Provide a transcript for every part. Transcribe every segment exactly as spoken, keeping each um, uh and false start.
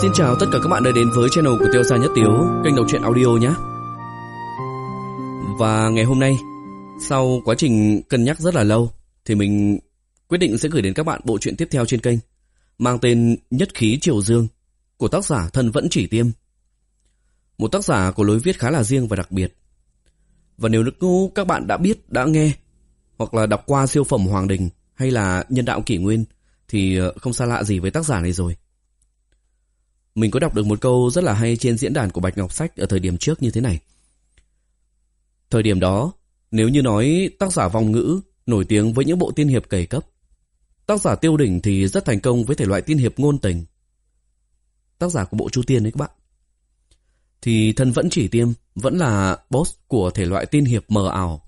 Xin chào tất cả các bạn đã đến với channel của Tiêu Gia Nhất Tiếu, kênh đọc truyện audio nhé. Và ngày hôm nay, sau quá trình cân nhắc rất là lâu, thì mình quyết định sẽ gửi đến các bạn bộ truyện tiếp theo trên kênh, mang tên Nhất Khí Triều Dương, của tác giả Thần Vẫn Chỉ Tiêm. Một tác giả có lối viết khá là riêng và đặc biệt. Và nếu các bạn đã biết, đã nghe, hoặc là đọc qua siêu phẩm Hoàng Đình hay là Nhân Đạo Kỷ Nguyên, thì không xa lạ gì với tác giả này rồi. Mình có đọc được một câu rất là hay trên diễn đàn của Bạch Ngọc Sách ở thời điểm trước như thế này. Thời điểm đó, nếu như nói tác giả vòng ngữ nổi tiếng với những bộ tiên hiệp cày cấp, tác giả Tiêu Đỉnh thì rất thành công với thể loại tiên hiệp ngôn tình. Tác giả của bộ Chu Tiên đấy các bạn. Thì Thần Vẫn Chỉ Tiêm vẫn là boss của thể loại tiên hiệp mờ ảo.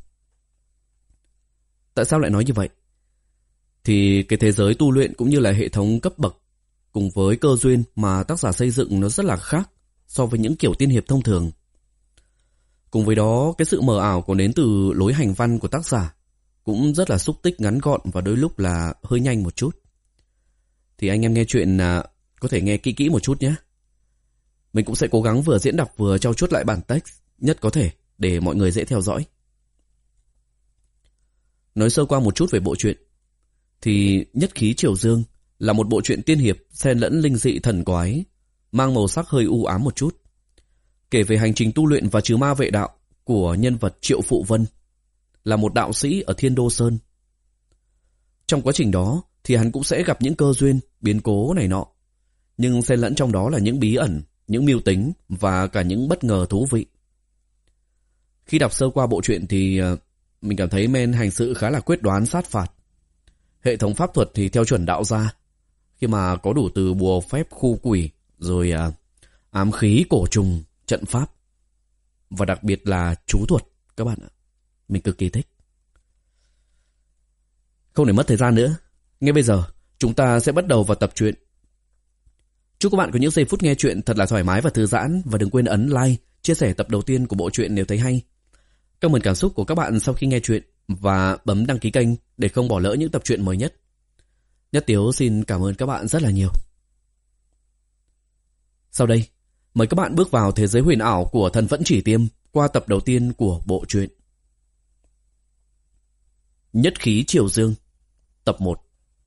Tại sao lại nói như vậy? Thì cái thế giới tu luyện cũng như là hệ thống cấp bậc cùng với cơ duyên mà tác giả xây dựng nó rất là khác so với những kiểu tiên hiệp thông thường. Cùng với đó, cái sự mờ ảo còn đến từ lối hành văn của tác giả cũng rất là xúc tích, ngắn gọn và đôi lúc là hơi nhanh một chút. Thì anh em nghe chuyện là có thể nghe kỹ kỹ một chút nhé. Mình cũng sẽ cố gắng vừa diễn đọc vừa trau chuốt lại bản text nhất có thể để mọi người dễ theo dõi. Nói sơ qua một chút về bộ truyện, thì Nhất Khí Triều Dương là một bộ truyện tiên hiệp xen lẫn linh dị thần quái, mang màu sắc hơi u ám một chút, kể về hành trình tu luyện và trừ ma vệ đạo của nhân vật Triệu Phụ Vân, là một đạo sĩ ở Thiên Đô Sơn. Trong quá trình đó thì hắn cũng sẽ gặp những cơ duyên, biến cố này nọ, nhưng xen lẫn trong đó là những bí ẩn, những mưu tính và cả những bất ngờ thú vị. Khi đọc sơ qua bộ truyện thì mình cảm thấy men hành sự khá là quyết đoán sát phạt. Hệ thống pháp thuật thì theo chuẩn đạo gia, khi mà có đủ từ bùa phép khu quỷ, rồi à, ám khí cổ trùng, trận pháp, và đặc biệt là chú thuật các bạn ạ. Mình cực kỳ thích. Không để mất thời gian nữa, ngay bây giờ chúng ta sẽ bắt đầu vào tập truyện. Chúc các bạn có những giây phút nghe chuyện thật là thoải mái và thư giãn, và đừng quên ấn like, chia sẻ tập đầu tiên của bộ truyện nếu thấy hay. Comment cảm xúc của các bạn sau khi nghe chuyện và bấm đăng ký kênh để không bỏ lỡ những tập truyện mới nhất. Nhất Tiếu xin cảm ơn các bạn rất là nhiều. Sau đây, mời các bạn bước vào thế giới huyền ảo của Thần Vẫn Chỉ Tiêm qua tập đầu tiên của bộ truyện. Nhất Khí Triều Dương, tập một.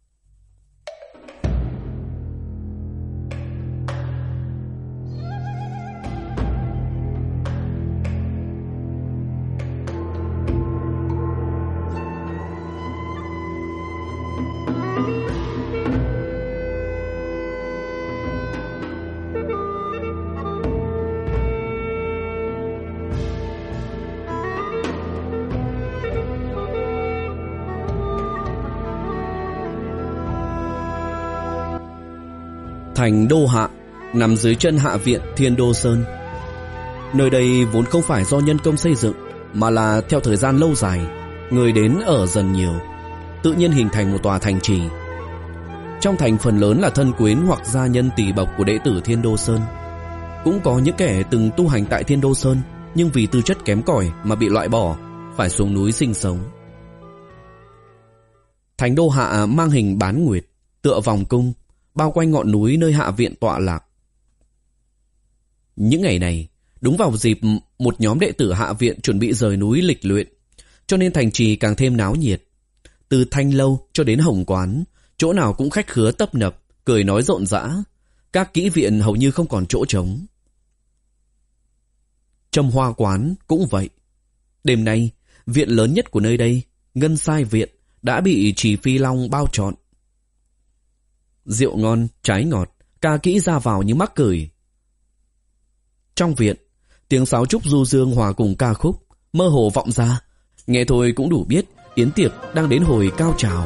Thành Đô Hạ nằm dưới chân hạ viện Thiên Đô Sơn. Nơi đây vốn không phải do nhân công xây dựng, mà là theo thời gian lâu dài, người đến ở dần nhiều, tự nhiên hình thành một tòa thành trì. Trong thành phần lớn là thân quyến hoặc gia nhân tỷ bộc của đệ tử Thiên Đô Sơn. Cũng có những kẻ từng tu hành tại Thiên Đô Sơn, nhưng vì tư chất kém cỏi mà bị loại bỏ, phải xuống núi sinh sống. Thành Đô Hạ mang hình bán nguyệt, tựa vòng cung, bao quanh ngọn núi nơi hạ viện tọa lạc. Những ngày này, đúng vào dịp một nhóm đệ tử hạ viện chuẩn bị rời núi lịch luyện, cho nên thành trì càng thêm náo nhiệt. Từ Thanh Lâu cho đến Hồng Quán, chỗ nào cũng khách khứa tấp nập, cười nói rộn rã. Các kỹ viện hầu như không còn chỗ trống. Trầm Hoa Quán cũng vậy. Đêm nay, viện lớn nhất của nơi đây, Ngân Sai Viện, đã bị Trì Phi Long bao trọn. Rượu ngon, trái ngọt, ca kỹ ra vào như mắc cười. Trong viện, tiếng sáo trúc du dương hòa cùng ca khúc mơ hồ vọng ra, nghe thôi cũng đủ biết yến tiệc đang đến hồi cao trào.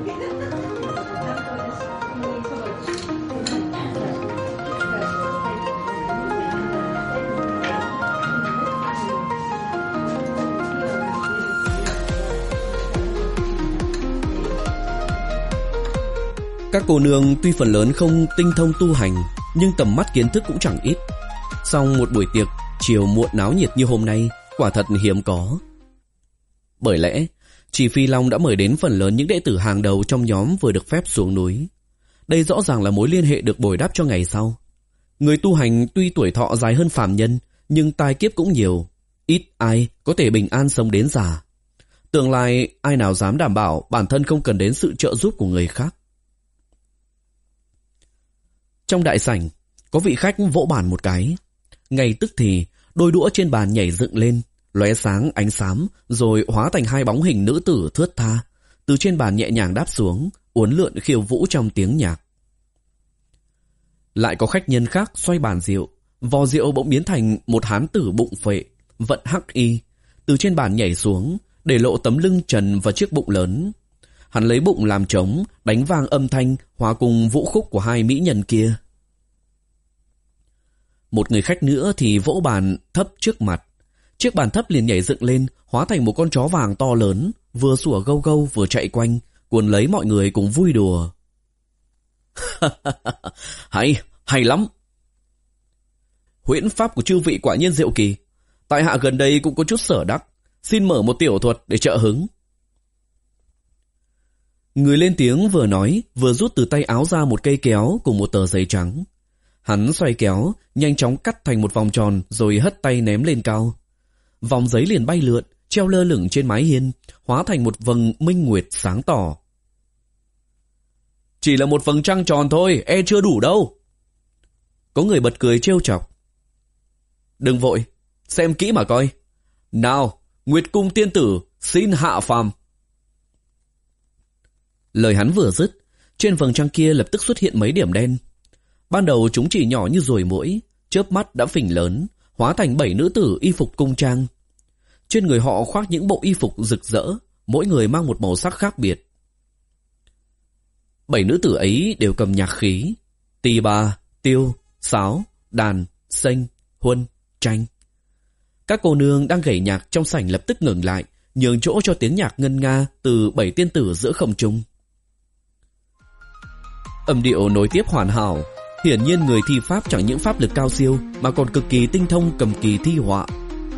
Các cô nương tuy phần lớn không tinh thông tu hành, nhưng tầm mắt kiến thức cũng chẳng ít. Song một buổi tiệc chiều muộn náo nhiệt như hôm nay quả thật hiếm có. Bởi lẽ, Trì Phi Long đã mời đến phần lớn những đệ tử hàng đầu trong nhóm vừa được phép xuống núi. Đây rõ ràng là mối liên hệ được bồi đắp cho ngày sau. Người tu hành tuy tuổi thọ dài hơn phàm nhân, nhưng tai kiếp cũng nhiều. Ít ai có thể bình an sống đến già. Tương lai ai nào dám đảm bảo bản thân không cần đến sự trợ giúp của người khác. Trong đại sảnh, có vị khách vỗ bàn một cái. Ngay tức thì, đôi đũa trên bàn nhảy dựng lên, lóe sáng ánh xám, rồi hóa thành hai bóng hình nữ tử thướt tha, từ trên bàn nhẹ nhàng đáp xuống, uốn lượn khiêu vũ trong tiếng nhạc. Lại có khách nhân khác xoay bàn rượu, vò rượu bỗng biến thành một hán tử bụng phệ, vận hắc y, từ trên bàn nhảy xuống, để lộ tấm lưng trần và chiếc bụng lớn. Hắn lấy bụng làm trống, đánh vang âm thanh, hòa cùng vũ khúc của hai mỹ nhân kia. Một người khách nữa thì vỗ bàn thấp trước mặt. Chiếc bàn thấp liền nhảy dựng lên, hóa thành một con chó vàng to lớn, vừa sủa gâu gâu vừa chạy quanh, cuốn lấy mọi người cùng vui đùa. Hay, hay lắm. Huyễn pháp của chư vị quả nhiên diệu kỳ. Tại hạ gần đây cũng có chút sở đắc, xin mở một tiểu thuật để trợ hứng. Người lên tiếng vừa nói, vừa rút từ tay áo ra một cây kéo cùng một tờ giấy trắng. Hắn xoay kéo, nhanh chóng cắt thành một vòng tròn rồi hất tay ném lên cao. Vòng giấy liền bay lượn, treo lơ lửng trên mái hiên, hóa thành một vầng minh nguyệt sáng tỏ. Chỉ là một vầng trăng tròn thôi, e chưa đủ đâu. Có người bật cười trêu chọc. Đừng vội, xem kỹ mà coi. Nào, Nguyệt Cung tiên tử, xin hạ phàm. Lời hắn vừa dứt, trên vầng trăng kia lập tức xuất hiện mấy điểm đen. Ban đầu chúng chỉ nhỏ như ruồi muỗi, chớp mắt đã phình lớn, hóa thành bảy nữ tử y phục cung trang. Trên người họ khoác những bộ y phục rực rỡ, mỗi người mang một màu sắc khác biệt. Bảy nữ tử ấy đều cầm nhạc khí, tỳ bà, tiêu, sáo, đàn, sênh, huân, tranh. Các cô nương đang gảy nhạc trong sảnh lập tức ngừng lại, nhường chỗ cho tiếng nhạc ngân nga từ bảy tiên tử giữa không trung. Âm điệu nối tiếp hoàn hảo, hiển nhiên người thi pháp chẳng những pháp lực cao siêu mà còn cực kỳ tinh thông cầm kỳ thi họa.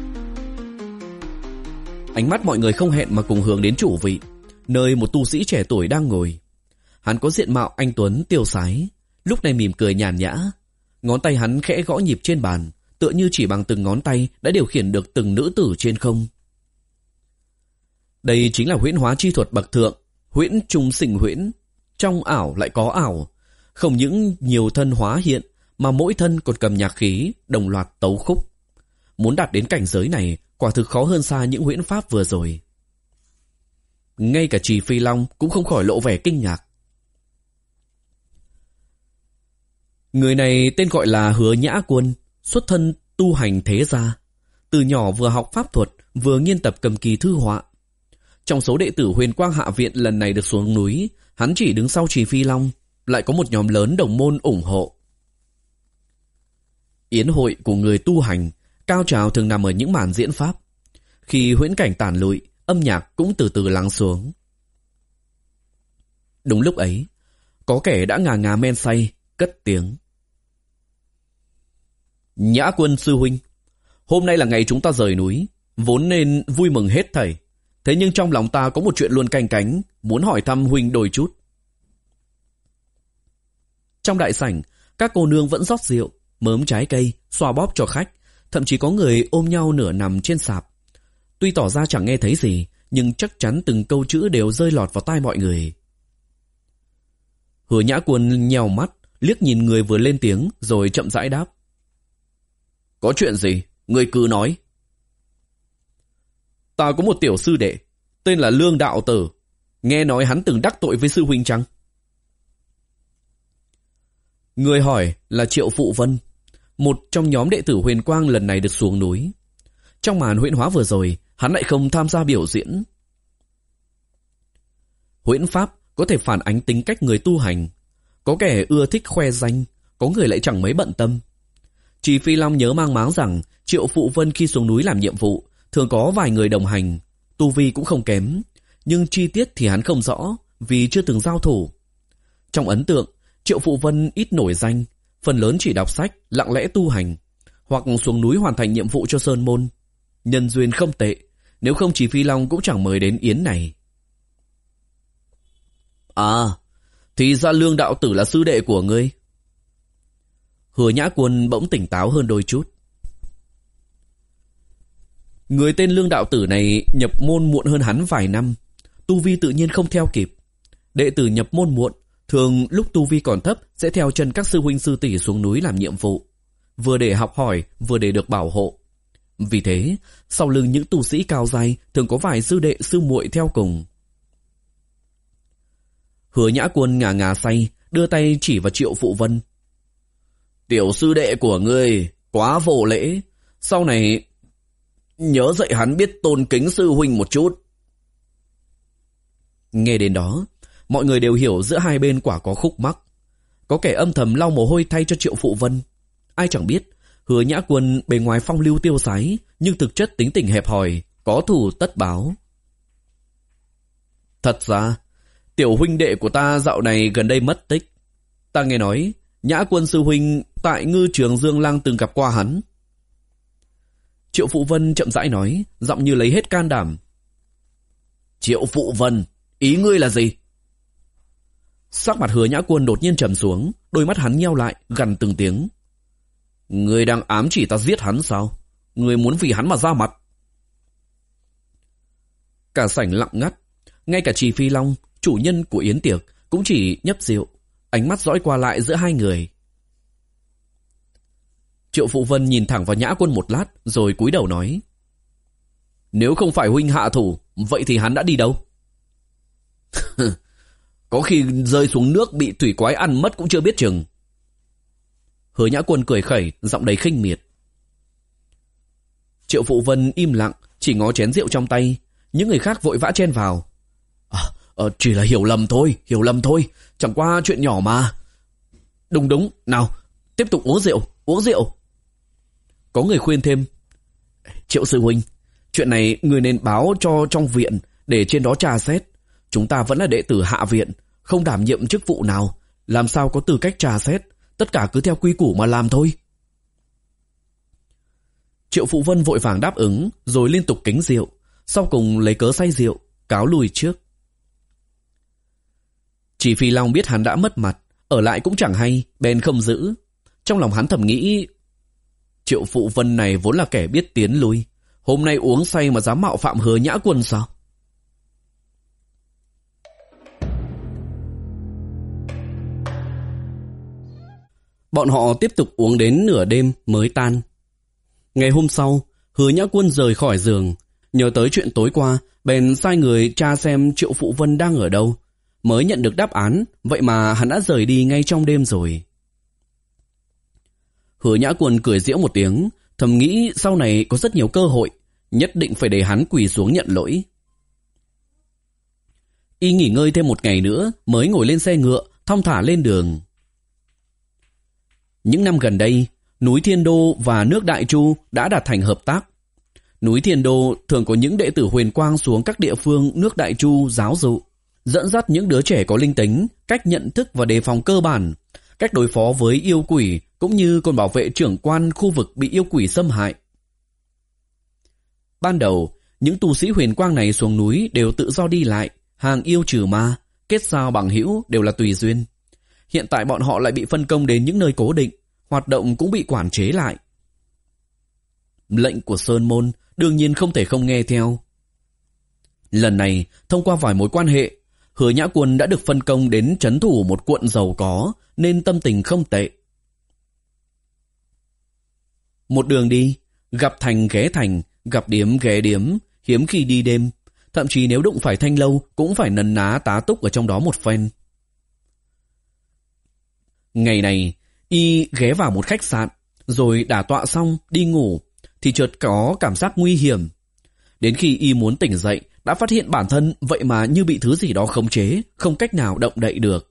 Ánh mắt mọi người không hẹn mà cùng hướng đến chủ vị, nơi một tu sĩ trẻ tuổi đang ngồi. Hắn có diện mạo anh tuấn tiêu sái, lúc này mỉm cười nhàn nhã. Ngón tay hắn khẽ gõ nhịp trên bàn, tựa như chỉ bằng từng ngón tay đã điều khiển được từng nữ tử trên không. Đây chính là huyễn hóa chi thuật bậc thượng, huyễn trung sinh huyễn, trong ảo lại có ảo. Không những nhiều thân hóa hiện, mà mỗi thân còn cầm nhạc khí, đồng loạt tấu khúc. Muốn đạt đến cảnh giới này, quả thực khó hơn xa những huyễn pháp vừa rồi. Ngay cả Trì Phi Long cũng không khỏi lộ vẻ kinh ngạc. Người này tên gọi là Hứa Nhã Quân, xuất thân tu hành thế gia. Từ nhỏ vừa học pháp thuật, vừa nghiên tập cầm kỳ thư họa. Trong số đệ tử Huyền Quang Hạ Viện lần này được xuống núi, hắn chỉ đứng sau Trì Phi Long, lại có một nhóm lớn đồng môn ủng hộ. Yến hội của người tu hành, cao trào thường nằm ở những màn diễn pháp. Khi huyễn cảnh tàn lụi, âm nhạc cũng từ từ lắng xuống. Đúng lúc ấy, có kẻ đã ngà ngà men say, cất tiếng. Nhã Quân sư huynh, hôm nay là ngày chúng ta rời núi, vốn nên vui mừng hết thảy. Thế nhưng trong lòng ta có một chuyện luôn canh cánh, muốn hỏi thăm huynh đôi chút. Trong đại sảnh, các cô nương vẫn rót rượu, mớm trái cây, xoa bóp cho khách, thậm chí có người ôm nhau nửa nằm trên sạp. Tuy tỏ ra chẳng nghe thấy gì, nhưng chắc chắn từng câu chữ đều rơi lọt vào tai mọi người. Hứa Nhã Quân nhèo mắt, liếc nhìn người vừa lên tiếng, rồi chậm rãi đáp. Có chuyện gì? Người cứ nói. Ta có một tiểu sư đệ, tên là Lương Đạo Tử. Nghe nói hắn từng đắc tội với sư huynh chăng? Người hỏi là Triệu Phụ Vân, một trong nhóm đệ tử Huyền Quang lần này được xuống núi. Trong màn huyễn hóa vừa rồi, hắn lại không tham gia biểu diễn. Huyễn pháp có thể phản ánh tính cách người tu hành. Có kẻ ưa thích khoe danh, có người lại chẳng mấy bận tâm. Chỉ Phi Long nhớ mang máng rằng Triệu Phụ Vân khi xuống núi làm nhiệm vụ thường có vài người đồng hành, tu vi cũng không kém, nhưng chi tiết thì hắn không rõ vì chưa từng giao thủ. Trong ấn tượng, Triệu Phụ Vân ít nổi danh, phần lớn chỉ đọc sách, lặng lẽ tu hành, hoặc xuống núi hoàn thành nhiệm vụ cho Sơn Môn. Nhân duyên không tệ, nếu không Chỉ Phi Long cũng chẳng mời đến yến này. À, thì ra Lương Đạo Tử là sư đệ của ngươi. Hứa Nhã Quân bỗng tỉnh táo hơn đôi chút. Người tên Lương đạo tử này nhập môn muộn hơn hắn vài năm, tu vi tự nhiên không theo kịp. Đệ tử nhập môn muộn, thường lúc tu vi còn thấp sẽ theo chân các sư huynh sư tỷ xuống núi làm nhiệm vụ, vừa để học hỏi, vừa để được bảo hộ. Vì thế, sau lưng những tu sĩ cao giai thường có vài sư đệ sư muội theo cùng. Hứa Nhã Quân ngà ngà say, đưa tay chỉ vào Triệu Phụ Vân. Tiểu sư đệ của ngươi quá vô lễ, sau này nhớ dạy hắn biết tôn kính sư huynh một chút. Nghe đến đó, mọi người đều hiểu giữa hai bên quả có khúc mắc. Có kẻ âm thầm lau mồ hôi thay cho Triệu Phụ Vân. Ai chẳng biết, Hứa Nhã Quân bề ngoài phong lưu tiêu sái, nhưng thực chất tính tình hẹp hòi, có thù tất báo. Thật ra, tiểu huynh đệ của ta dạo này gần đây mất tích. Ta nghe nói, Nhã Quân sư huynh tại ngư trường Dương Lăng từng gặp qua hắn. Triệu Phụ Vân chậm rãi nói, giọng như lấy hết can đảm. Triệu Phụ Vân, ý ngươi là gì? Sắc mặt Hứa Nhã Quân đột nhiên trầm xuống, đôi mắt hắn nheo lại, gằn từng tiếng. Ngươi đang ám chỉ ta giết hắn sao? Ngươi muốn vì hắn mà ra mặt? Cả sảnh lặng ngắt, ngay cả Trì Phi Long, chủ nhân của yến tiệc, cũng chỉ nhấp rượu, ánh mắt dõi qua lại giữa hai người. Triệu Phụ Vân nhìn thẳng vào Nhã Quân một lát, rồi cúi đầu nói. Nếu không phải huynh hạ thủ, vậy thì hắn đã đi đâu? Có khi rơi xuống nước bị thủy quái ăn mất cũng chưa biết chừng. Hứa Nhã Quân cười khẩy, giọng đầy khinh miệt. Triệu Phụ Vân im lặng, chỉ ngó chén rượu trong tay. Những người khác vội vã chen vào. À, à, chỉ là hiểu lầm thôi, hiểu lầm thôi, chẳng qua chuyện nhỏ mà. Đúng đúng, nào, tiếp tục uống rượu, uống rượu. Có người khuyên thêm. Triệu sư huynh, chuyện này người nên báo cho trong viện, để trên đó tra xét. Chúng ta vẫn là đệ tử hạ viện, không đảm nhiệm chức vụ nào, làm sao có tư cách tra xét. Tất cả cứ theo quy củ mà làm thôi. Triệu Phụ Vân vội vàng đáp ứng, rồi liên tục kính rượu, sau cùng lấy cớ say rượu, cáo lui trước. Chỉ Phi Long biết hắn đã mất mặt, ở lại cũng chẳng hay, bèn không giữ. Trong lòng hắn thầm nghĩ, Triệu Phụ Vân này vốn là kẻ biết tiến lui, hôm nay uống say mà dám mạo phạm Hứa Nhã Quân sao? Bọn họ tiếp tục uống đến nửa đêm mới tan. Ngày hôm sau, Hứa Nhã Quân rời khỏi giường, nhớ tới chuyện tối qua, bèn sai người tra xem Triệu Phụ Vân đang ở đâu, mới nhận được đáp án, vậy mà hắn đã rời đi ngay trong đêm rồi. Hứa Nhã Quân cười giễu một tiếng, thầm nghĩ sau này có rất nhiều cơ hội, nhất định phải để hắn quỳ xuống nhận lỗi. Y nghỉ ngơi thêm một ngày nữa, mới ngồi lên xe ngựa, thong thả lên đường. Những năm gần đây, núi Thiên Đô và nước Đại Chu đã đạt thành hợp tác. Núi Thiên Đô thường có những đệ tử huyền quang xuống các địa phương nước Đại Chu giáo dụ, dẫn dắt những đứa trẻ có linh tính, cách nhận thức và đề phòng cơ bản, cách đối phó với yêu quỷ, cũng như còn bảo vệ trưởng quan khu vực bị yêu quỷ xâm hại. Ban đầu, những tu sĩ huyền quang này xuống núi đều tự do đi lại, hàng yêu trừ ma, kết giao bằng hữu đều là tùy duyên. Hiện tại bọn họ lại bị phân công đến những nơi cố định, hoạt động cũng bị quản chế lại. Lệnh của Sơn Môn đương nhiên không thể không nghe theo. Lần này, thông qua vài mối quan hệ, Hứa Nhã Quân đã được phân công đến trấn thủ một quận giàu có, nên tâm tình không tệ. Một đường đi, gặp thành ghé thành, gặp điếm ghé điếm, hiếm khi đi đêm, thậm chí nếu đụng phải Thanh Lâu cũng phải nấn ná tá túc ở trong đó một phen. Ngày này, y ghé vào một khách sạn, rồi đả tọa xong đi ngủ, thì chợt có cảm giác nguy hiểm. Đến khi y muốn tỉnh dậy, đã phát hiện bản thân vậy mà như bị thứ gì đó khống chế, không cách nào động đậy được.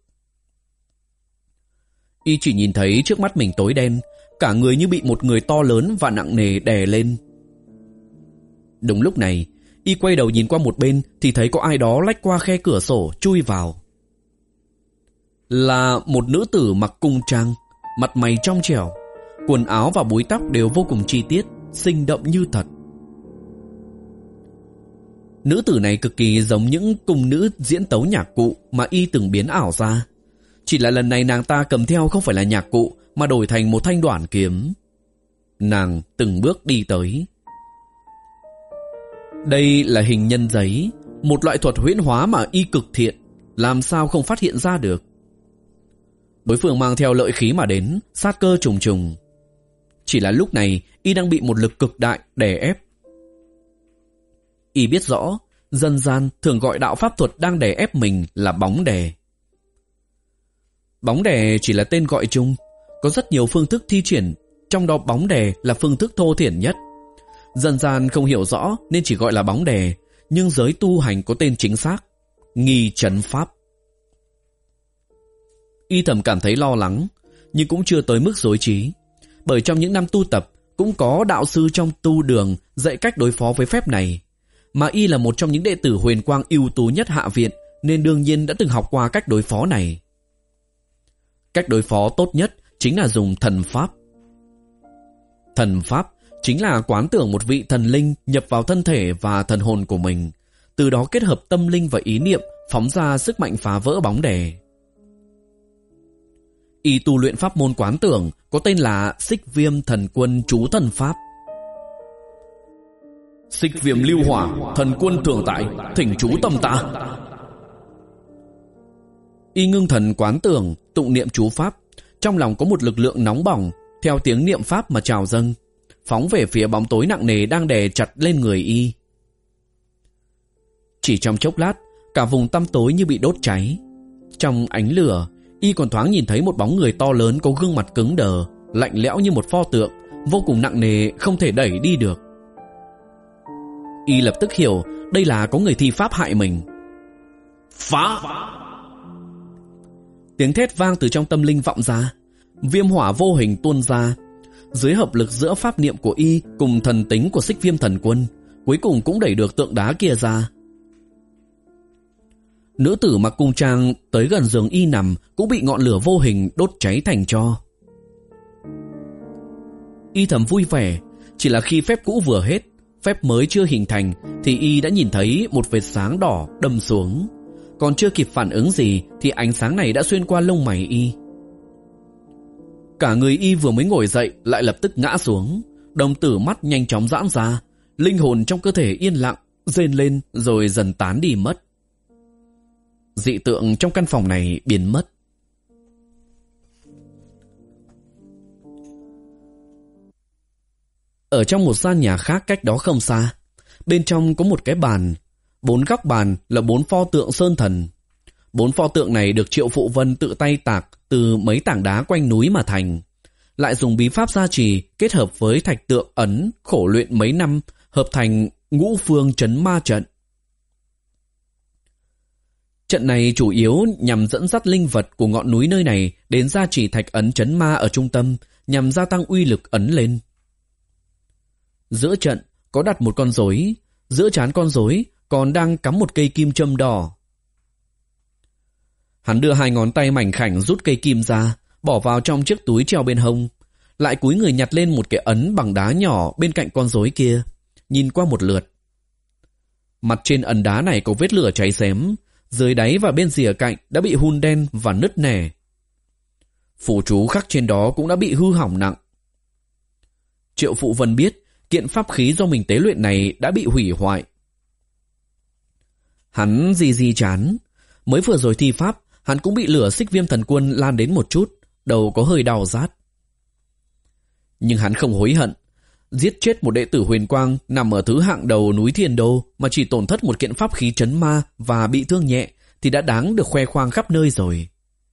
Y chỉ nhìn thấy trước mắt mình tối đen, cả người như bị một người to lớn và nặng nề đè lên. Đúng lúc này, y quay đầu nhìn qua một bên thì thấy có ai đó lách qua khe cửa sổ chui vào. Là một nữ tử mặc cung trang, mặt mày trong trẻo, quần áo và búi tóc đều vô cùng chi tiết, sinh động như thật. Nữ tử này cực kỳ giống những cung nữ diễn tấu nhạc cụ mà y từng biến ảo ra. Chỉ là lần này nàng ta cầm theo không phải là nhạc cụ, mà đổi thành một thanh đoản kiếm. Nàng từng bước đi tới. Đây là hình nhân giấy, một loại thuật huyễn hóa mà y cực thiện, làm sao không phát hiện ra được. Đối phương mang theo lợi khí mà đến, sát cơ trùng trùng. Chỉ là lúc này y đang bị một lực cực đại đè ép. Y biết rõ, dân gian thường gọi đạo pháp thuật đang đè ép mình là bóng đè. Bóng đè chỉ là tên gọi chung, có rất nhiều phương thức thi triển, trong đó bóng đè là phương thức thô thiển nhất. Dân gian không hiểu rõ nên chỉ gọi là bóng đè, nhưng giới tu hành có tên chính xác, nghi trấn pháp. Y thầm cảm thấy lo lắng, nhưng cũng chưa tới mức rối trí, bởi trong những năm tu tập cũng có đạo sư trong tu đường dạy cách đối phó với phép này, mà y là một trong những đệ tử huyền quang ưu tú nhất hạ viện, nên đương nhiên đã từng học qua cách đối phó này. Cách đối phó tốt nhất chính là dùng thần pháp. Thần pháp chính là quán tưởng một vị thần linh nhập vào thân thể và thần hồn của mình, từ đó kết hợp tâm linh và ý niệm phóng ra sức mạnh phá vỡ bóng đè. Y tu luyện pháp môn quán tưởng có tên là Xích Viêm Thần Quân Chú Thần Pháp. Xích viêm lưu hỏa, thần quân thường tại, thỉnh chú tâm ta. Y ngưng thần quán tưởng, tụng niệm chú pháp, trong lòng có một lực lượng nóng bỏng theo tiếng niệm pháp mà trào dâng, phóng về phía bóng tối nặng nề đang đè chặt lên người y. Chỉ trong chốc lát, cả vùng tăm tối như bị đốt cháy. Trong ánh lửa, y còn thoáng nhìn thấy một bóng người to lớn có gương mặt cứng đờ, lạnh lẽo như một pho tượng, vô cùng nặng nề, không thể đẩy đi được. Y lập tức hiểu đây là có người thi pháp hại mình. Phá! Tiếng thét vang từ trong tâm linh vọng ra, viêm hỏa vô hình tuôn ra. Dưới hợp lực giữa pháp niệm của y cùng thần tính của Xích Viêm Thần Quân, cuối cùng cũng đẩy được tượng đá kia ra. Nữ tử mặc cung trang tới gần giường y nằm cũng bị ngọn lửa vô hình đốt cháy thành tro. Y thầm vui vẻ, chỉ là khi phép cũ vừa hết, phép mới chưa hình thành thì y đã nhìn thấy một vệt sáng đỏ đâm xuống. Còn chưa kịp phản ứng gì thì ánh sáng này đã xuyên qua lông mày y. Cả người y vừa mới ngồi dậy lại lập tức ngã xuống, đồng tử mắt nhanh chóng giãn ra, linh hồn trong cơ thể yên lặng, rên lên rồi dần tán đi mất. Dị tượng trong căn phòng này biến mất. Ở trong một gian nhà khác cách đó không xa, bên trong có một cái bàn. Bốn góc bàn là bốn pho tượng sơn thần. Bốn pho tượng này được Triệu Phụ Vân tự tay tạc từ mấy tảng đá quanh núi mà thành, lại dùng bí pháp gia trì kết hợp với thạch tượng ấn khổ luyện mấy năm, hợp thành ngũ phương trấn ma trận. Trận này chủ yếu nhằm dẫn dắt linh vật của ngọn núi nơi này đến gia trì thạch ấn trấn ma ở trung tâm, nhằm gia tăng uy lực ấn lên. Giữa trận có đặt một con rối, giữa trán con rối còn đang cắm một cây kim châm đỏ. Hắn đưa hai ngón tay mảnh khảnh rút cây kim ra, bỏ vào trong chiếc túi treo bên hông, lại cúi người nhặt lên một cái ấn bằng đá nhỏ bên cạnh con rối kia, nhìn qua một lượt. Mặt trên ấn đá này có vết lửa cháy xém, dưới đáy và bên rìa cạnh đã bị hun đen và nứt nẻ. Phù chú khắc trên đó cũng đã bị hư hỏng nặng. Triệu Phụ Vân biết kiện pháp khí do mình tế luyện này đã bị hủy hoại. Hắn di di chán, mới vừa rồi thi pháp, hắn cũng bị lửa Xích Viêm Thần Quân lan đến một chút, đầu có hơi đau rát. Nhưng hắn không hối hận, giết chết một đệ tử huyền quang nằm ở thứ hạng đầu núi Thiên Đô mà chỉ tổn thất một kiện pháp khí trấn ma và bị thương nhẹ thì đã đáng được khoe khoang khắp nơi rồi.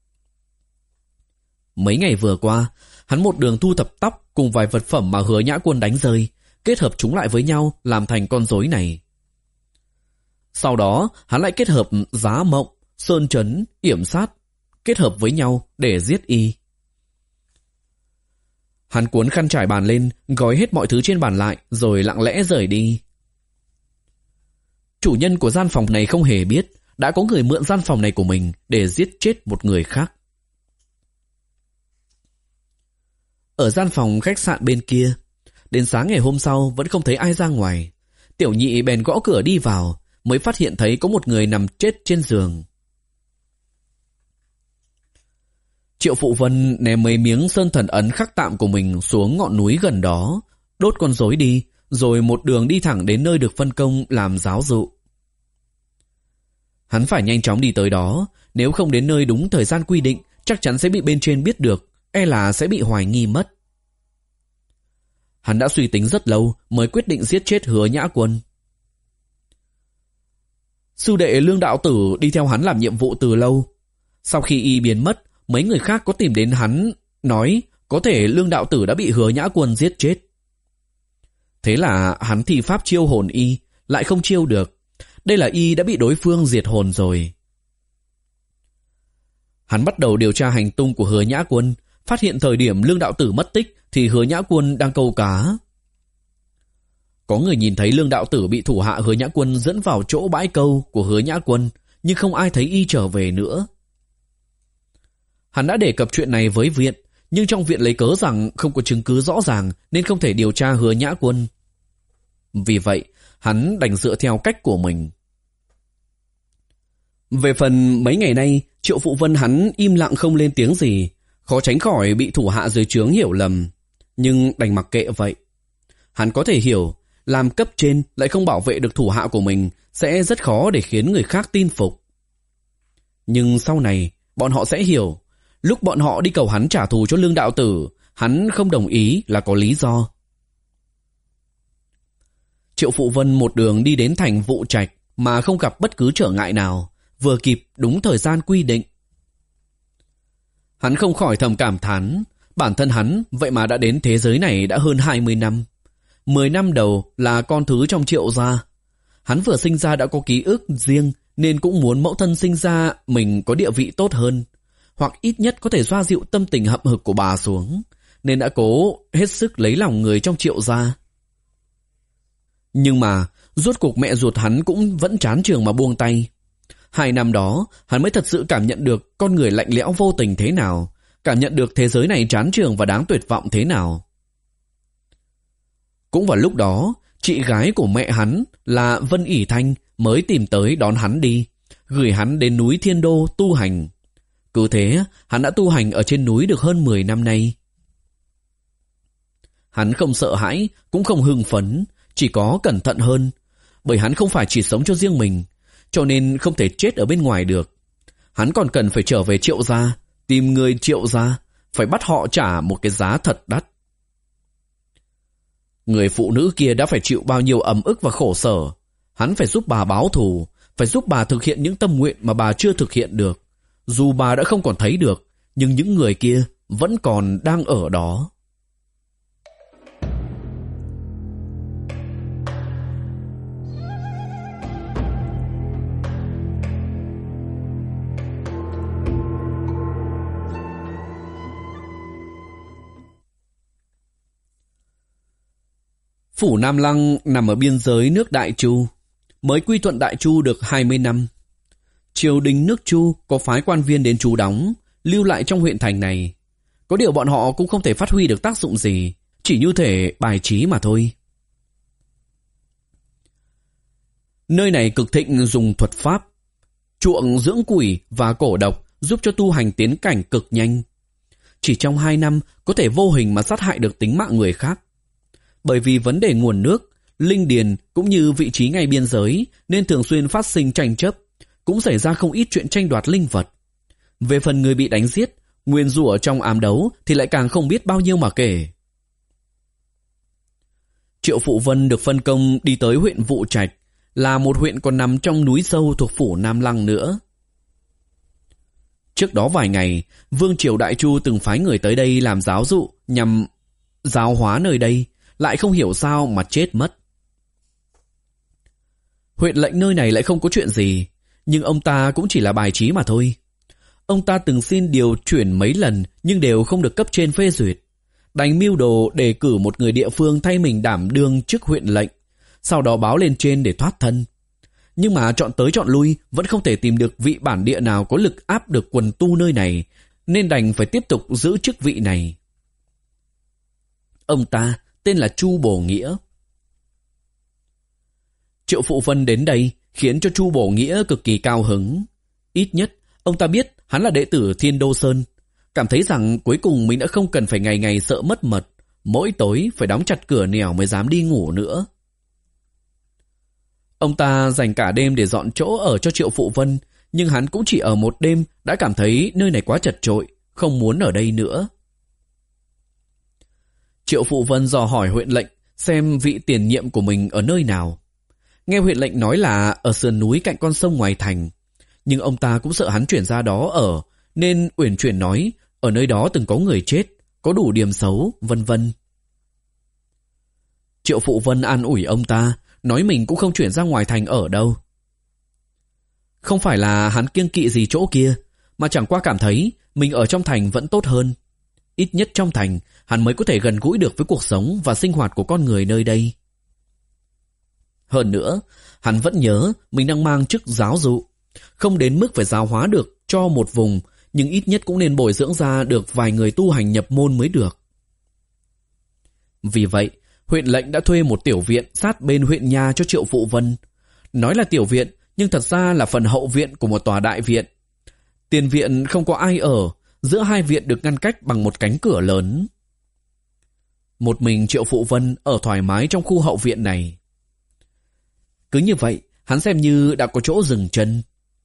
Mấy ngày vừa qua, hắn một đường thu thập tóc cùng vài vật phẩm mà Hứa Nhã Quân đánh rơi, kết hợp chúng lại với nhau làm thành con rối này. Sau đó, hắn lại kết hợp giá mộng, sơn trấn, yểm sát, kết hợp với nhau để giết y. Hắn cuốn khăn trải bàn lên, gói hết mọi thứ trên bàn lại, rồi lặng lẽ rời đi. Chủ nhân của gian phòng này không hề biết, đã có người mượn gian phòng này của mình để giết chết một người khác. Ở gian phòng khách sạn bên kia, đến sáng ngày hôm sau vẫn không thấy ai ra ngoài. Tiểu nhị bèn gõ cửa đi vào, mới phát hiện thấy có một người nằm chết trên giường. Triệu Phụ Vân ném mấy miếng sơn thần ấn khắc tạm của mình xuống ngọn núi gần đó, đốt con rối đi, rồi một đường đi thẳng đến nơi được phân công làm giáo dụ. Hắn phải nhanh chóng đi tới đó, nếu không đến nơi đúng thời gian quy định, chắc chắn sẽ bị bên trên biết được, e là sẽ bị hoài nghi mất. Hắn đã suy tính rất lâu mới quyết định giết chết Hứa Nhã Quân. Sư đệ Lương đạo tử đi theo hắn làm nhiệm vụ từ lâu. Sau khi y biến mất, mấy người khác có tìm đến hắn, nói có thể Lương đạo tử đã bị Hứa Nhã Quân giết chết. Thế là hắn thi pháp chiêu hồn y, lại không chiêu được. Đây là y đã bị đối phương diệt hồn rồi. Hắn bắt đầu điều tra hành tung của Hứa Nhã Quân, phát hiện thời điểm Lương đạo tử mất tích thì Hứa Nhã Quân đang câu cá. Có người nhìn thấy Lương đạo tử bị thủ hạ Hứa Nhã Quân dẫn vào chỗ bãi câu của Hứa Nhã Quân, nhưng không ai thấy y trở về nữa. Hắn đã đề cập chuyện này với viện, nhưng trong viện lấy cớ rằng không có chứng cứ rõ ràng nên không thể điều tra Hứa Nhã Quân. Vì vậy, hắn đành dựa theo cách của mình. Về phần mấy ngày nay, Triệu Phụ Vân hắn im lặng không lên tiếng gì, khó tránh khỏi bị thủ hạ dưới trướng hiểu lầm, nhưng đành mặc kệ vậy. Hắn có thể hiểu, làm cấp trên lại không bảo vệ được thủ hạ của mình sẽ rất khó để khiến người khác tin phục. Nhưng sau này, bọn họ sẽ hiểu, lúc bọn họ đi cầu hắn trả thù cho Lương đạo tử, hắn không đồng ý là có lý do. Triệu Phụ Vân một đường đi đến thành Vụ Trạch mà không gặp bất cứ trở ngại nào, vừa kịp đúng thời gian quy định. Hắn không khỏi thầm cảm thán, bản thân hắn vậy mà đã đến thế giới này đã hơn hai mươi năm. mười năm đầu là con thứ trong Triệu gia. Hắn vừa sinh ra đã có ký ức riêng nên cũng muốn mẫu thân sinh ra mình có địa vị tốt hơn, hoặc ít nhất có thể xoa dịu tâm tình hậm hực của bà xuống, nên đã cố hết sức lấy lòng người trong Triệu gia. Nhưng mà rốt cuộc mẹ ruột hắn cũng vẫn chán trường mà buông tay. Hai năm đó hắn mới thật sự cảm nhận được con người lạnh lẽo vô tình thế nào, cảm nhận được thế giới này chán trường và đáng tuyệt vọng thế nào. Cũng vào lúc đó, chị gái của mẹ hắn là Vân ỷ Thanh mới tìm tới đón hắn đi, gửi hắn đến núi Thiên Đô tu hành. Cứ thế, hắn đã tu hành ở trên núi được hơn mười năm nay. Hắn không sợ hãi, cũng không hưng phấn, chỉ có cẩn thận hơn, bởi hắn không phải chỉ sống cho riêng mình, cho nên không thể chết ở bên ngoài được. Hắn còn cần phải trở về Triệu gia, tìm người Triệu gia, phải bắt họ trả một cái giá thật đắt. Người phụ nữ kia đã phải chịu bao nhiêu ấm ức và khổ sở. Hắn phải giúp bà báo thù, phải giúp bà thực hiện những tâm nguyện mà bà chưa thực hiện được. Dù bà đã không còn thấy được, nhưng những người kia vẫn còn đang ở đó. Phủ Nam Lăng nằm ở biên giới nước Đại Chu, mới quy thuận Đại Chu được hai mươi năm. Triều đình nước Chu có phái quan viên đến trú đóng, lưu lại trong huyện thành này. Có điều bọn họ cũng không thể phát huy được tác dụng gì, chỉ như thể bài trí mà thôi. Nơi này cực thịnh dùng thuật pháp, chuộng dưỡng quỷ và cổ độc giúp cho tu hành tiến cảnh cực nhanh. Chỉ trong hai năm có thể vô hình mà sát hại được tính mạng người khác. Bởi vì vấn đề nguồn nước, linh điền cũng như vị trí ngay biên giới nên thường xuyên phát sinh tranh chấp, cũng xảy ra không ít chuyện tranh đoạt linh vật. Về phần người bị đánh giết, nguyền rủa trong ám đấu thì lại càng không biết bao nhiêu mà kể. Triệu Phụ Vân được phân công đi tới huyện Vụ Trạch, là một huyện còn nằm trong núi sâu thuộc phủ Nam Lăng nữa. Trước đó vài ngày, Vương triều Đại Chu từng phái người tới đây làm giáo dụ nhằm giáo hóa nơi đây, lại không hiểu sao mà chết mất. Huyện lệnh nơi này lại không có chuyện gì, nhưng ông ta cũng chỉ là bài trí mà thôi. Ông ta từng xin điều chuyển mấy lần nhưng đều không được cấp trên phê duyệt, đành mưu đồ đề cử một người địa phương thay mình đảm đương chức huyện lệnh, sau đó báo lên trên để thoát thân. Nhưng mà chọn tới chọn lui vẫn không thể tìm được vị bản địa nào có lực áp được quần tu nơi này, nên đành phải tiếp tục giữ chức vị này. Ông ta tên là Chu Bổ Nghĩa. Triệu Phụ Vân đến đây khiến cho Chu Bổ Nghĩa cực kỳ cao hứng. Ít nhất ông ta biết hắn là đệ tử Thiên Đô Sơn, cảm thấy rằng cuối cùng mình đã không cần phải ngày ngày sợ mất mật, mỗi tối phải đóng chặt cửa nẻo mới dám đi ngủ nữa. Ông ta dành cả đêm để dọn chỗ ở cho Triệu Phụ Vân, nhưng hắn cũng chỉ ở một đêm đã cảm thấy nơi này quá chật chội, không muốn ở đây nữa. Triệu Phụ Vân dò hỏi huyện lệnh xem vị tiền nhiệm của mình ở nơi nào. Nghe huyện lệnh nói là ở sườn núi cạnh con sông ngoài thành, nhưng ông ta cũng sợ hắn chuyển ra đó ở, nên uyển chuyển nói ở nơi đó từng có người chết, có đủ điểm xấu, vân vân. Triệu Phụ Vân an ủi ông ta, nói mình cũng không chuyển ra ngoài thành ở đâu. Không phải là hắn kiêng kỵ gì chỗ kia, mà chẳng qua cảm thấy mình ở trong thành vẫn tốt hơn. Ít nhất trong thành, hắn mới có thể gần gũi được với cuộc sống và sinh hoạt của con người nơi đây. Hơn nữa, hắn vẫn nhớ mình đang mang chức giáo dụ, không đến mức phải giáo hóa được cho một vùng, nhưng ít nhất cũng nên bồi dưỡng ra được vài người tu hành nhập môn mới được. Vì vậy, huyện lệnh đã thuê một tiểu viện sát bên huyện nhà cho Triệu Phụ Vân. Nói là tiểu viện, nhưng thật ra là phần hậu viện của một tòa đại viện. Tiền viện không có ai ở, giữa hai viện được ngăn cách bằng một cánh cửa lớn. Một mình Triệu Phụ Vân ở thoải mái trong khu hậu viện này. Cứ như vậy, hắn xem như đã có chỗ dừng chân.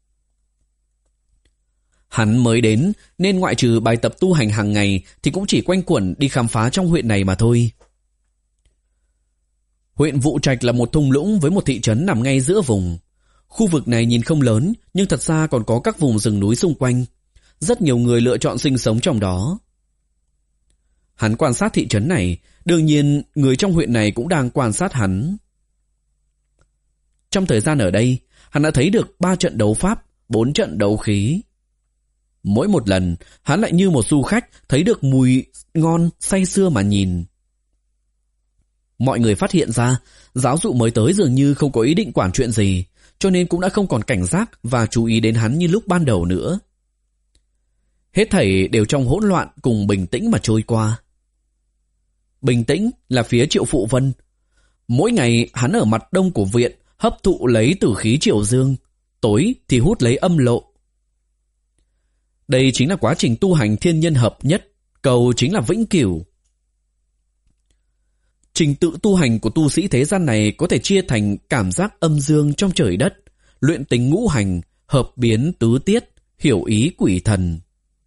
Hắn mới đến, nên ngoại trừ bài tập tu hành hàng ngày thì cũng chỉ quanh quẩn đi khám phá trong huyện này mà thôi. Huyện Vụ Trạch là một thung lũng với một thị trấn nằm ngay giữa vùng. Khu vực này nhìn không lớn, nhưng thật ra còn có các vùng rừng núi xung quanh. Rất nhiều người lựa chọn sinh sống trong đó. Hắn quan sát thị trấn này, đương nhiên người trong huyện này cũng đang quan sát hắn. Trong thời gian ở đây, hắn đã thấy được ba trận đấu pháp, bốn trận đấu khí. Mỗi một lần, hắn lại như một du khách thấy được mùi ngon say sưa mà nhìn. Mọi người phát hiện ra, giáo dụ mới tới dường như không có ý định quản chuyện gì, cho nên cũng đã không còn cảnh giác và chú ý đến hắn như lúc ban đầu nữa. Hết thảy đều trong hỗn loạn cùng bình tĩnh mà trôi qua. Bình tĩnh là phía Triệu Phụ Vân. Mỗi ngày hắn ở mặt đông của viện hấp thụ lấy tử khí Triệu Dương, tối thì hút lấy âm lộ. Đây chính là quá trình tu hành thiên nhân hợp nhất, cầu chính là vĩnh cửu. Trình tự tu hành của tu sĩ thế gian này có thể chia thành cảm giác âm dương trong trời đất, luyện tính ngũ hành, hợp biến tứ tiết, hiểu ý quỷ thần.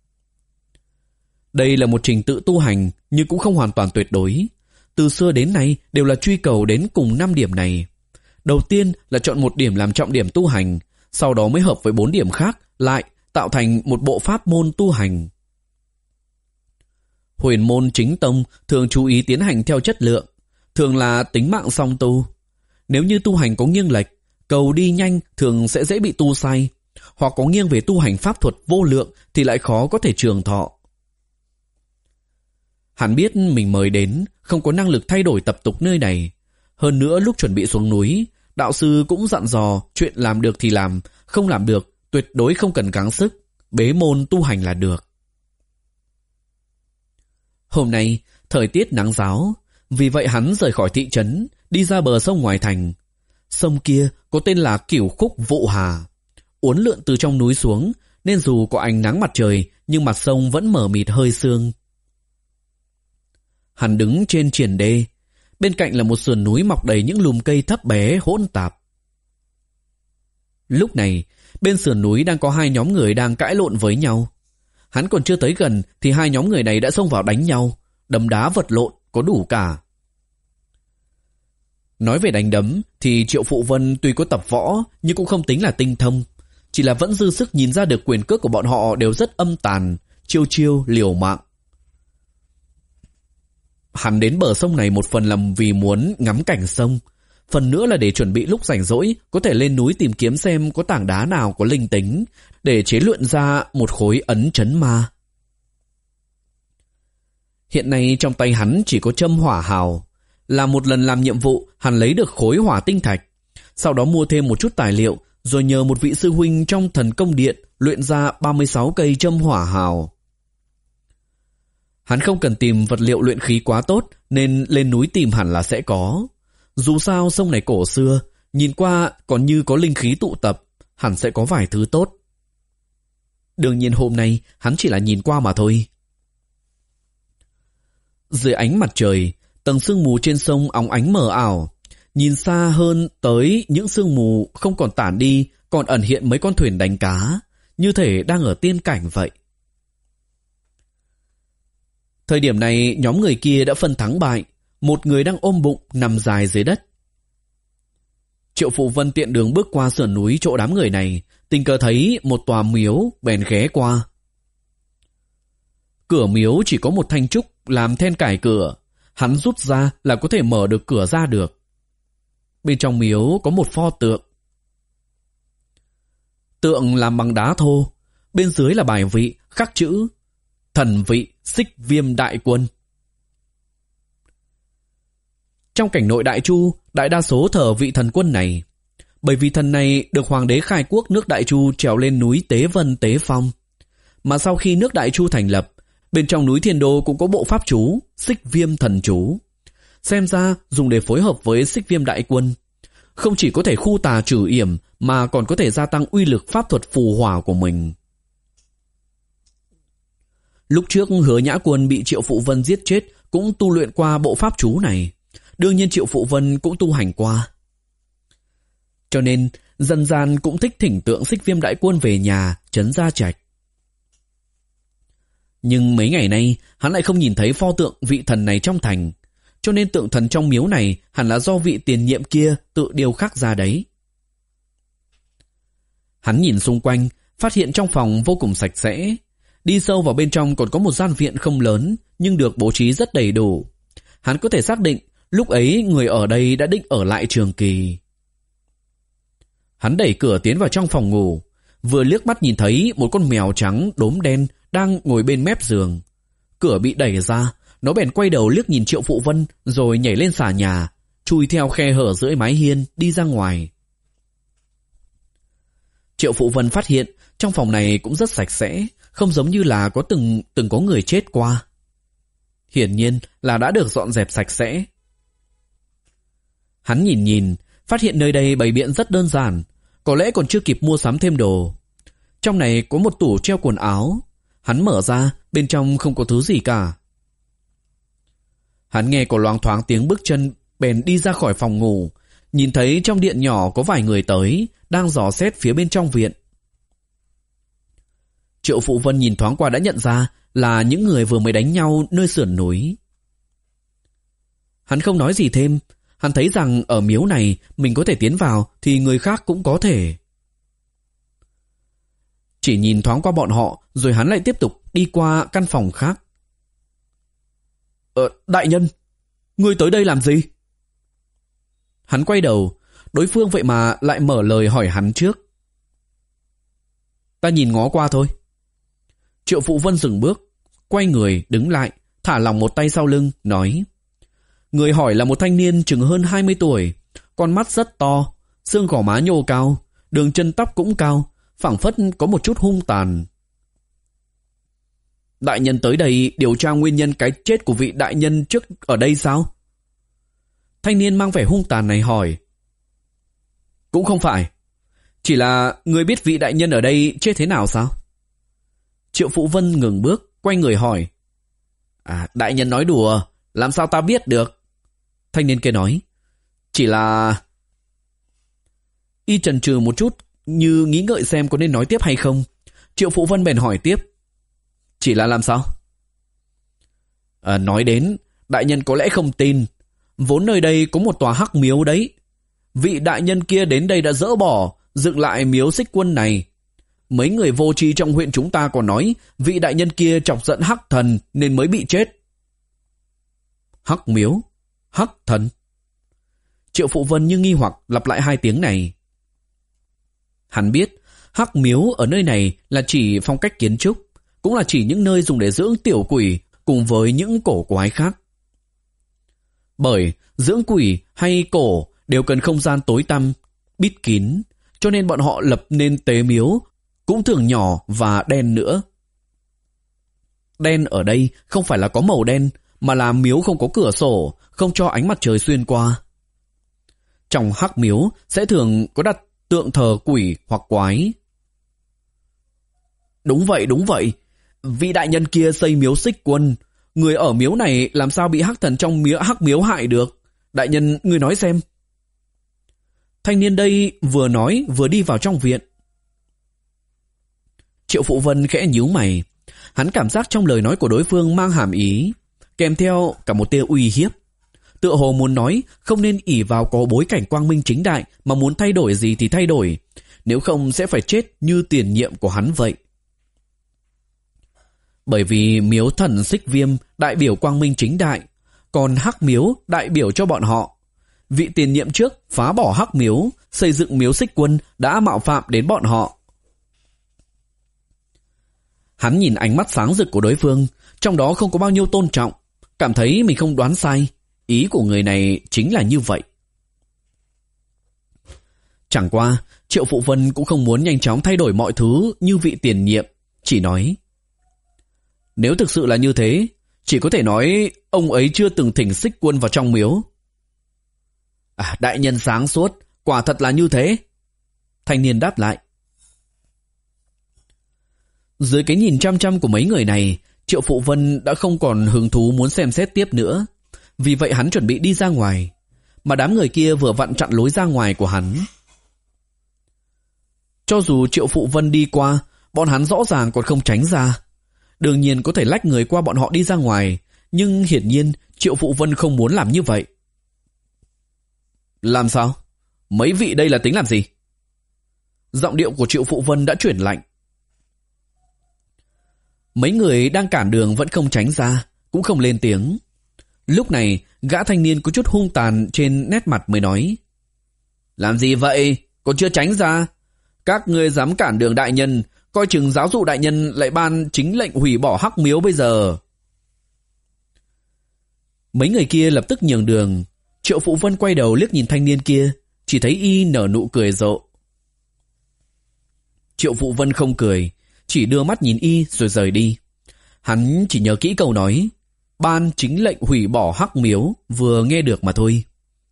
Đây là một trình tự tu hành nhưng cũng không hoàn toàn tuyệt đối. Từ xưa đến nay đều là truy cầu đến cùng năm điểm này. Đầu tiên là chọn một điểm làm trọng điểm tu hành, sau đó mới hợp với bốn điểm khác lại tạo thành một bộ pháp môn tu hành. Huyền môn chính tông thường chú ý tiến hành theo chất lượng, thường là tính mạng song tu. Nếu như tu hành có nghiêng lệch, cầu đi nhanh thường sẽ dễ bị tu sai, hoặc có nghiêng về tu hành pháp thuật vô lượng thì lại khó có thể trường thọ. Hắn biết mình mới đến, không có năng lực thay đổi tập tục nơi này. Hơn nữa lúc chuẩn bị xuống núi, đạo sư cũng dặn dò chuyện làm được thì làm, không làm được tuyệt đối không cần gắng sức, bế môn tu hành là được. Hôm nay, thời tiết nắng ráo, vì vậy hắn rời khỏi thị trấn, đi ra bờ sông ngoài thành. Sông kia có tên là Cửu Khúc Vụ Hà, uốn lượn từ trong núi xuống, nên dù có ánh nắng mặt trời, nhưng mặt sông vẫn mờ mịt hơi sương. Hắn đứng trên triển đê, bên cạnh là một sườn núi mọc đầy những lùm cây thấp bé hỗn tạp. Lúc này, bên sườn núi đang có hai nhóm người đang cãi lộn với nhau. Hắn còn chưa tới gần thì hai nhóm người này đã xông vào đánh nhau, đấm đá vật lộn, có đủ cả. Nói về đánh đấm thì Triệu Phụ Vân tuy có tập võ nhưng cũng không tính là tinh thông, chỉ là vẫn dư sức nhìn ra được quyền cước của bọn họ đều rất âm tàn, chiêu chiêu liều mạng. Hắn đến bờ sông này một phần là vì muốn ngắm cảnh sông, phần nữa là để chuẩn bị lúc rảnh rỗi có thể lên núi tìm kiếm xem có tảng đá nào có linh tính để chế luyện ra một khối ấn trấn ma. Hiện nay trong tay hắn chỉ có châm hỏa hào. Là một lần làm nhiệm vụ, hắn lấy được khối hỏa tinh thạch, sau đó mua thêm một chút tài liệu, rồi nhờ một vị sư huynh trong thần công điện luyện ra ba mươi sáu cây châm hỏa hào. Hắn không cần tìm vật liệu luyện khí quá tốt, nên lên núi tìm hẳn là sẽ có. Dù sao sông này cổ xưa, nhìn qua còn như có linh khí tụ tập, hẳn sẽ có vài thứ tốt. Đương nhiên hôm nay hắn chỉ là nhìn qua mà thôi. Dưới ánh mặt trời, tầng sương mù trên sông óng ánh mờ ảo. Nhìn xa hơn tới những sương mù không còn tản đi, còn ẩn hiện mấy con thuyền đánh cá, như thể đang ở tiên cảnh vậy. Thời điểm này nhóm người kia đã phân thắng bại, một người đang ôm bụng nằm dài dưới đất. Triệu Phụ Vân tiện đường bước qua sườn núi chỗ đám người này, tình cờ thấy một tòa miếu, bèn ghé qua. Cửa miếu chỉ có một thanh trúc làm then cài cửa, hắn rút ra là có thể mở được cửa ra được. Bên trong miếu có một pho tượng. Tượng làm bằng đá thô, bên dưới là bài vị khắc chữ Thần vị Xích Viêm Đại Quân. Trong cảnh nội Đại Chu, đại đa số thờ vị thần quân này, bởi vì thần này được hoàng đế khai quốc nước Đại Chu trèo lên núi Tế Vân tế phong. Mà sau khi nước Đại Chu thành lập, bên trong núi Thiên Đô cũng có bộ pháp chú Xích Viêm Thần Chú. Xem ra dùng để phối hợp với Xích Viêm Đại Quân, không chỉ có thể khu tà trừ yểm mà còn có thể gia tăng uy lực pháp thuật phù hỏa của mình. Lúc trước Hứa Nhã Quân bị Triệu Phụ Vân giết chết cũng tu luyện qua bộ pháp chú này. Đương nhiên Triệu Phụ Vân cũng tu hành qua. Cho nên dân gian cũng thích thỉnh tượng Xích Viêm Đại Quân về nhà trấn Gia Trạch. Nhưng mấy ngày nay hắn lại không nhìn thấy pho tượng vị thần này trong thành, cho nên tượng thần trong miếu này hẳn là do vị tiền nhiệm kia tự điêu khắc ra đấy. Hắn nhìn xung quanh, phát hiện trong phòng vô cùng sạch sẽ. Đi sâu vào bên trong còn có một gian viện không lớn, nhưng được bố trí rất đầy đủ. Hắn có thể xác định lúc ấy người ở đây đã định ở lại trường kỳ. Hắn đẩy cửa tiến vào trong phòng ngủ, vừa liếc mắt nhìn thấy một con mèo trắng đốm đen đang ngồi bên mép giường. Cửa bị đẩy ra, nó bèn quay đầu liếc nhìn Triệu Phụ Vân rồi nhảy lên xà nhà, chui theo khe hở dưới mái hiên đi ra ngoài. Triệu Phụ Vân phát hiện trong phòng này cũng rất sạch sẽ, không giống như là có từng từng có người chết qua. Hiển nhiên là đã được dọn dẹp sạch sẽ. Hắn nhìn nhìn, phát hiện nơi đây bày biện rất đơn giản, có lẽ còn chưa kịp mua sắm thêm đồ. Trong này có một tủ treo quần áo, hắn mở ra, bên trong không có thứ gì cả. Hắn nghe có loáng thoáng tiếng bước chân, bèn đi ra khỏi phòng ngủ, nhìn thấy trong điện nhỏ có vài người tới, đang dò xét phía bên trong viện. Triệu Phụ Vân nhìn thoáng qua đã nhận ra là những người vừa mới đánh nhau nơi sườn núi. Hắn không nói gì thêm, hắn thấy rằng ở miếu này mình có thể tiến vào thì người khác cũng có thể. Chỉ nhìn thoáng qua bọn họ rồi hắn lại tiếp tục đi qua căn phòng khác. Ờ, đại nhân, ngươi tới đây làm gì? Hắn quay đầu, đối phương vậy mà lại mở lời hỏi hắn trước. Ta nhìn ngó qua thôi. Triệu Phụ Vân dừng bước, quay người đứng lại, thả lỏng một tay sau lưng, nói. Người hỏi là một thanh niên chừng hơn hai mươi tuổi, con mắt rất to, xương gò má nhô cao, đường chân tóc cũng cao, phảng phất có một chút hung tàn. Đại nhân tới đây điều tra nguyên nhân cái chết của vị đại nhân trước ở đây sao? Thanh niên mang vẻ hung tàn này hỏi. Cũng không phải, chỉ là người biết vị đại nhân ở đây chết thế nào sao? Triệu Phụ Vân ngừng bước, quay người hỏi. À, đại nhân nói đùa, làm sao ta biết được? Thanh niên kia nói. Chỉ là... Y chần chừ một chút, như nghĩ ngợi xem có nên nói tiếp hay không. Triệu Phụ Vân bèn hỏi tiếp. Chỉ là làm sao? À, nói đến, đại nhân có lẽ không tin. Vốn nơi đây có một tòa hắc miếu đấy. Vị đại nhân kia đến đây đã dỡ bỏ, dựng lại miếu Xích Quân này. Mấy người vô tri trong huyện chúng ta còn nói vị đại nhân kia chọc giận hắc thần nên mới bị chết. Hắc miếu? Hắc thần? Triệu Phụ Vân như nghi hoặc lặp lại hai tiếng này. Hắn biết hắc miếu ở nơi này là chỉ phong cách kiến trúc, cũng là chỉ những nơi dùng để dưỡng tiểu quỷ cùng với những cổ quái khác. Bởi dưỡng quỷ hay cổ đều cần không gian tối tăm, bít kín, cho nên bọn họ lập nên tế miếu cũng thường nhỏ và đen nữa. Đen ở đây không phải là có màu đen, mà là miếu không có cửa sổ, không cho ánh mặt trời xuyên qua. Trong hắc miếu sẽ thường có đặt tượng thờ quỷ hoặc quái. Đúng vậy, đúng vậy. Vị đại nhân kia xây miếu Xích Quân. Người ở miếu này làm sao bị hắc thần trong miếu hắc miếu hại được? Đại nhân, người nói xem. Thanh niên đây vừa nói vừa đi vào trong viện. Triệu Phụ Vân khẽ nhíu mày. Hắn cảm giác trong lời nói của đối phương mang hàm ý, kèm theo cả một tia uy hiếp. Tựa hồ muốn nói không nên ỷ vào có bối cảnh quang minh chính đại mà muốn thay đổi gì thì thay đổi, nếu không sẽ phải chết như tiền nhiệm của hắn vậy. Bởi vì miếu thần Xích Viêm đại biểu quang minh chính đại, còn hắc miếu đại biểu cho bọn họ. Vị tiền nhiệm trước phá bỏ hắc miếu, xây dựng miếu Xích Quân đã mạo phạm đến bọn họ. Hắn nhìn ánh mắt sáng rực của đối phương, trong đó không có bao nhiêu tôn trọng, cảm thấy mình không đoán sai. Ý của người này chính là như vậy. Chẳng qua, Triệu Phụ Vân cũng không muốn nhanh chóng thay đổi mọi thứ như vị tiền nhiệm, chỉ nói: nếu thực sự là như thế, chỉ có thể nói ông ấy chưa từng thỉnh Xích Quân vào trong miếu. À, đại nhân sáng suốt, quả thật là như thế. Thanh niên đáp lại. Dưới cái nhìn chăm chăm của mấy người này, Triệu Phụ Vân đã không còn hứng thú muốn xem xét tiếp nữa. Vì vậy hắn chuẩn bị đi ra ngoài, mà đám người kia vừa vặn chặn lối ra ngoài của hắn. Cho dù Triệu Phụ Vân đi qua, bọn hắn rõ ràng còn không tránh ra. Đương nhiên có thể lách người qua bọn họ đi ra ngoài, nhưng hiển nhiên Triệu Phụ Vân không muốn làm như vậy. Làm sao? Mấy vị đây là tính làm gì? Giọng điệu của Triệu Phụ Vân đã chuyển lạnh. Mấy người đang cản đường vẫn không tránh ra, cũng không lên tiếng. Lúc này, gã thanh niên có chút hung tàn trên nét mặt mới nói: làm gì vậy? Còn chưa tránh ra? Các ngươi dám cản đường đại nhân, coi chừng giáo dụ đại nhân lại ban chính lệnh hủy bỏ hắc miếu bây giờ. Mấy người kia lập tức nhường đường. Triệu Phụ Vân quay đầu liếc nhìn thanh niên kia, chỉ thấy y nở nụ cười rộ. Triệu Phụ Vân không cười, chỉ đưa mắt nhìn y rồi rời đi. Hắn chỉ nhớ kỹ câu nói ban chính lệnh hủy bỏ hắc miếu vừa nghe được mà thôi.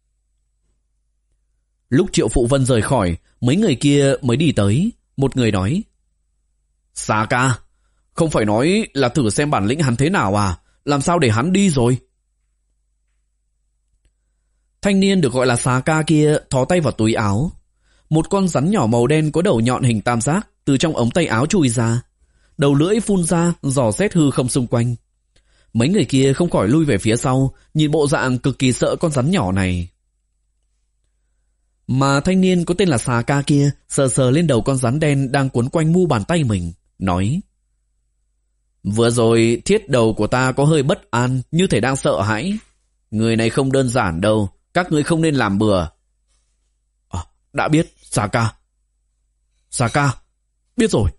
Lúc Triệu Phụ Vân rời khỏi, mấy người kia mới đi tới. Một người nói: Xà ca, không phải nói là thử xem bản lĩnh hắn thế nào à? Làm sao để hắn đi rồi? Thanh niên được gọi là Xà ca kia thò tay vào túi áo. Một con rắn nhỏ màu đen có đầu nhọn hình tam giác từ trong ống tay áo chui ra. Đầu lưỡi phun ra, dò xét hư không xung quanh. Mấy người kia không khỏi lui về phía sau, nhìn bộ dạng cực kỳ sợ con rắn nhỏ này. Mà thanh niên có tên là Xà ca kia sờ sờ lên đầu con rắn đen đang quấn quanh mu bàn tay mình, nói: vừa rồi thiết đầu của ta có hơi bất an, như thể đang sợ hãi. Người này không đơn giản đâu, các ngươi không nên làm bừa. À, đã biết, Xà ca. Xà ca, biết rồi.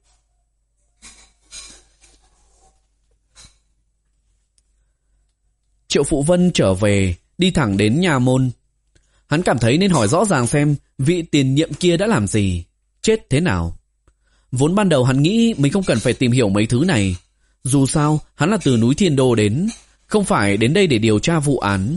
Triệu Phụ Vân trở về, đi thẳng đến nhà môn. Hắn cảm thấy nên hỏi rõ ràng xem vị tiền nhiệm kia đã làm gì, chết thế nào. Vốn ban đầu hắn nghĩ mình không cần phải tìm hiểu mấy thứ này. Dù sao, hắn là từ núi Thiên Đô đến, không phải đến đây để điều tra vụ án.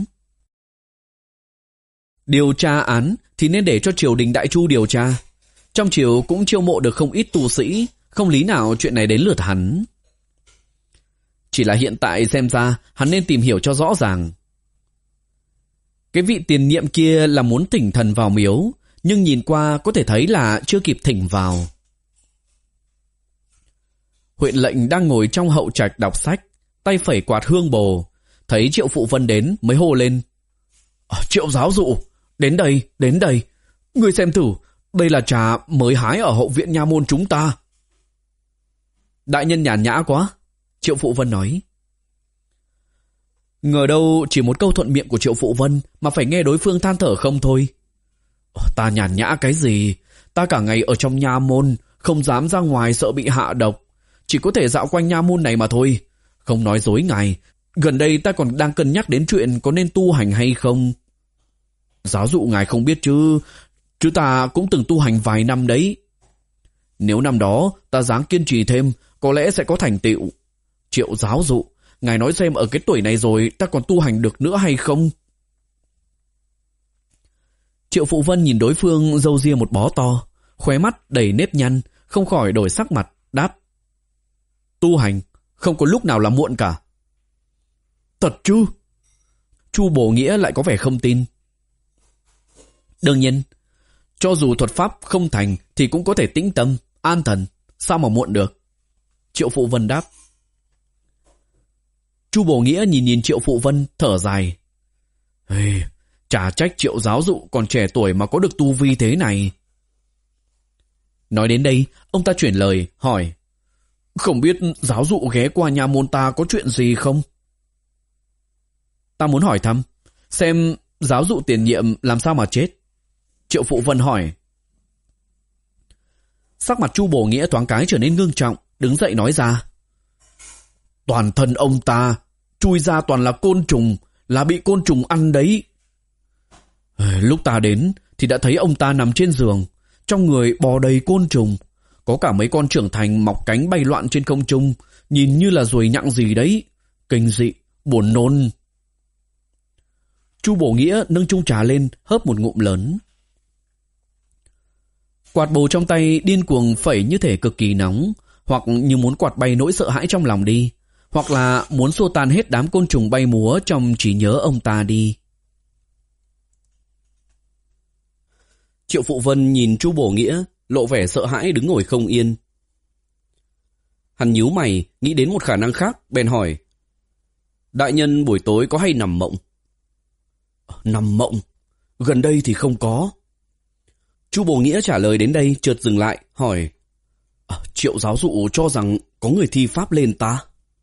Điều tra án thì nên để cho triều đình Đại Chu điều tra. Trong triều cũng chiêu mộ được không ít tu sĩ, không lý nào chuyện này đến lượt hắn. Chỉ là hiện tại xem ra hắn nên tìm hiểu cho rõ ràng. Cái vị tiền nhiệm kia là muốn thỉnh thần vào miếu, nhưng nhìn qua có thể thấy là chưa kịp thỉnh vào. Huyện lệnh đang ngồi trong hậu trạch đọc sách, tay phẩy quạt hương bồ, thấy Triệu Phụ Vân đến mới hô lên: Triệu giáo dụ, đến đây, đến đây. Ngươi xem thử, đây là trà mới hái ở hậu viện nha môn chúng ta. Đại nhân nhàn nhã quá, Triệu Phụ Vân nói. Ngờ đâu chỉ một câu thuận miệng của Triệu Phụ Vân mà phải nghe đối phương than thở không thôi. Ta nhàn nhã cái gì? Ta cả ngày ở trong nha môn, không dám ra ngoài sợ bị hạ độc. Chỉ có thể dạo quanh nha môn này mà thôi. Không nói dối ngài, gần đây ta còn đang cân nhắc đến chuyện có nên tu hành hay không. Giáo dụ ngài không biết chứ, chứ ta cũng từng tu hành vài năm đấy. Nếu năm đó ta dáng kiên trì thêm, có lẽ sẽ có thành tựu. Triệu giáo dụ, ngài nói xem ở cái tuổi này rồi ta còn tu hành được nữa hay không? Triệu Phụ Vân nhìn đối phương râu ria một bó to, khóe mắt đầy nếp nhăn, không khỏi đổi sắc mặt, đáp: Tu hành không có lúc nào là muộn cả. Thật chứ? Chu Bổ Nghĩa lại có vẻ không tin. Đương nhiên, cho dù thuật pháp không thành thì cũng có thể tĩnh tâm, an thần, sao mà muộn được? Triệu Phụ Vân đáp. Chu Bổ Nghĩa nhìn nhìn Triệu Phụ Vân, thở dài. Hey, chả trách Triệu giáo dụ còn trẻ tuổi mà có được tu vi thế này. Nói đến đây, ông ta chuyển lời, hỏi. Không biết giáo dụ ghé qua nhà môn ta có chuyện gì không? Ta muốn hỏi thăm, xem giáo dụ tiền nhiệm làm sao mà chết. Triệu Phụ Vân hỏi. Sắc mặt Chu Bổ Nghĩa thoáng cái trở nên ngưng trọng, đứng dậy nói ra. Toàn thân ông ta chui ra toàn là côn trùng, là bị côn trùng ăn đấy. Lúc ta đến thì đã thấy ông ta nằm trên giường, trong người bò đầy côn trùng, có cả mấy con trưởng thành mọc cánh bay loạn trên không trung, nhìn như là ruồi nhặng gì đấy, kinh dị, buồn nôn. Chu Bổ Nghĩa nâng chung trà lên, hớp một ngụm lớn. Quạt bầu trong tay điên cuồng phẩy như thể cực kỳ nóng, hoặc như muốn quạt bay nỗi sợ hãi trong lòng đi, hoặc là muốn xua tan hết đám côn trùng bay múa trong trí nhớ ông ta đi. Triệu Phụ Vân nhìn Chu Bổ Nghĩa, lộ vẻ sợ hãi đứng ngồi không yên. Hắn nhíu mày, nghĩ đến một khả năng khác, bèn hỏi. Đại nhân buổi tối có hay nằm mộng? Nằm mộng? Gần đây thì không có. Chu Bổ Nghĩa trả lời đến đây chợt dừng lại, hỏi. À, Triệu giáo dụ cho rằng có người thi pháp lên ta.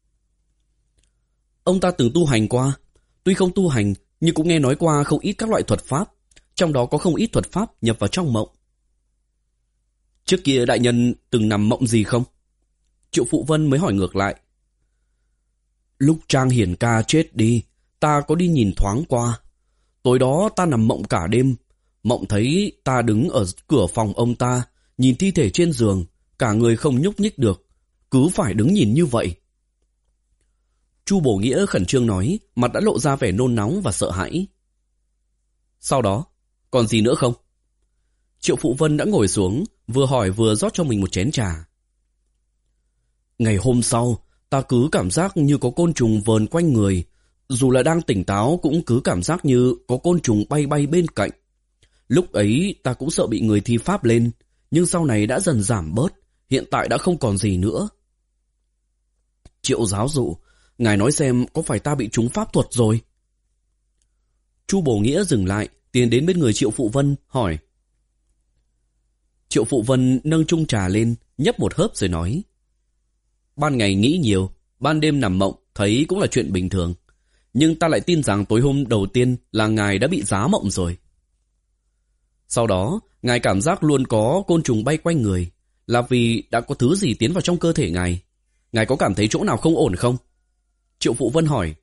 Ông ta từng tu hành qua, tuy không tu hành nhưng cũng nghe nói qua không ít các loại thuật pháp, trong đó có không ít thuật pháp nhập vào trong mộng. Trước kia đại nhân từng nằm mộng gì không? Triệu Phụ Vân mới hỏi ngược lại. Lúc Trang Hiền ca chết đi, ta có đi nhìn thoáng qua. Tối đó ta nằm mộng cả đêm, mộng thấy ta đứng ở cửa phòng ông ta, nhìn thi thể trên giường, cả người không nhúc nhích được, cứ phải đứng nhìn như vậy. Chu Bổ Nghĩa khẩn trương nói, mặt đã lộ ra vẻ nôn nóng và sợ hãi. Sau đó, còn gì nữa không? Triệu Phụ Vân đã ngồi xuống, vừa hỏi vừa rót cho mình một chén trà. Ngày hôm sau, ta cứ cảm giác như có côn trùng vờn quanh người, dù là đang tỉnh táo cũng cứ cảm giác như có côn trùng bay bay bên cạnh. Lúc ấy ta cũng sợ bị người thi pháp lên, nhưng sau này đã dần giảm bớt, hiện tại đã không còn gì nữa. Triệu giáo dụ, ngài nói xem có phải ta bị trúng pháp thuật rồi? Chu Bổ Nghĩa dừng lại, tiến đến bên người Triệu Phụ Vân, hỏi. Triệu Phụ Vân nâng chung trà lên, nhấp một hớp rồi nói. Ban ngày nghĩ nhiều, ban đêm nằm mộng, thấy cũng là chuyện bình thường. Nhưng ta lại tin rằng tối hôm đầu tiên là ngài đã bị giá mộng rồi. Sau đó, ngài cảm giác luôn có côn trùng bay quanh người, là vì đã có thứ gì tiến vào trong cơ thể ngài. Ngài có cảm thấy chỗ nào không ổn không? Triệu Phụ Vân hỏi.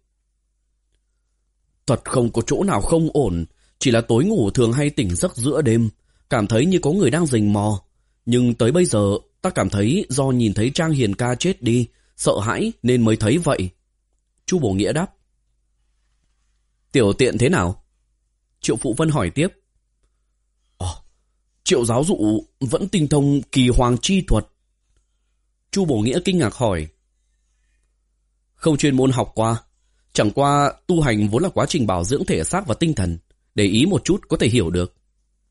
Thật không có chỗ nào không ổn, chỉ là tối ngủ thường hay tỉnh giấc giữa đêm, cảm thấy như có người đang rình mò. Nhưng tới bây giờ, ta cảm thấy do nhìn thấy Trang Hiền ca chết đi, sợ hãi nên mới thấy vậy. Chu Bổ Nghĩa đáp. Tiểu tiện thế nào? Triệu Phụ Vân hỏi tiếp. Ồ, Triệu giáo dụ vẫn tinh thông kỳ hoàng chi thuật. Chu Bổ Nghĩa kinh ngạc hỏi. Không chuyên môn học qua, chẳng qua tu hành vốn là quá trình bảo dưỡng thể xác và tinh thần, để ý một chút có thể hiểu được.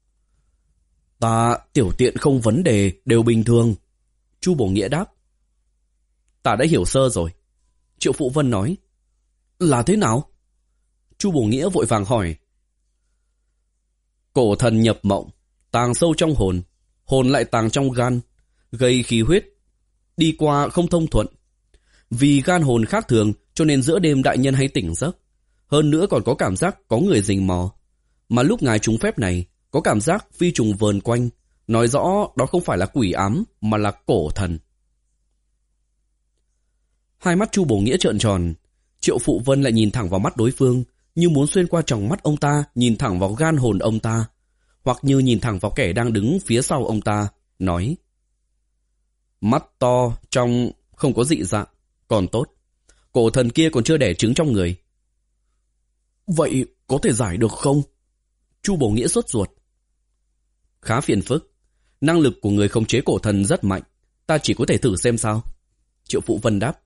Ta tiểu tiện không vấn đề, đều bình thường. Chu Bổ Nghĩa đáp. Ta đã hiểu sơ rồi. Triệu Phụ Vân nói. Là thế nào? Chu Bổ Nghĩa vội vàng hỏi. Cổ thần nhập mộng, tàng sâu trong hồn, hồn lại tàng trong gan, gây khí huyết, đi qua không thông thuận. Vì gan hồn khác thường cho nên giữa đêm đại nhân hay tỉnh giấc. Hơn nữa còn có cảm giác có người rình mò. Mà lúc ngài trúng phép này, có cảm giác phi trùng vờn quanh, nói rõ đó không phải là quỷ ám mà là cổ thần. Hai mắt Chu Bổ Nghĩa trợn tròn, Triệu Phụ Vân lại nhìn thẳng vào mắt đối phương, như muốn xuyên qua tròng mắt ông ta, nhìn thẳng vào gan hồn ông ta, hoặc như nhìn thẳng vào kẻ đang đứng phía sau ông ta, nói. Mắt to, trong không có dị dạng, còn tốt. Cổ thần kia còn chưa đẻ trứng trong người. Vậy có thể giải được không? Chu Bổ Nghĩa sốt ruột. Khá phiền phức. Năng lực của người khống chế cổ thần rất mạnh. Ta chỉ có thể thử xem sao. Triệu Phụ Vân đáp.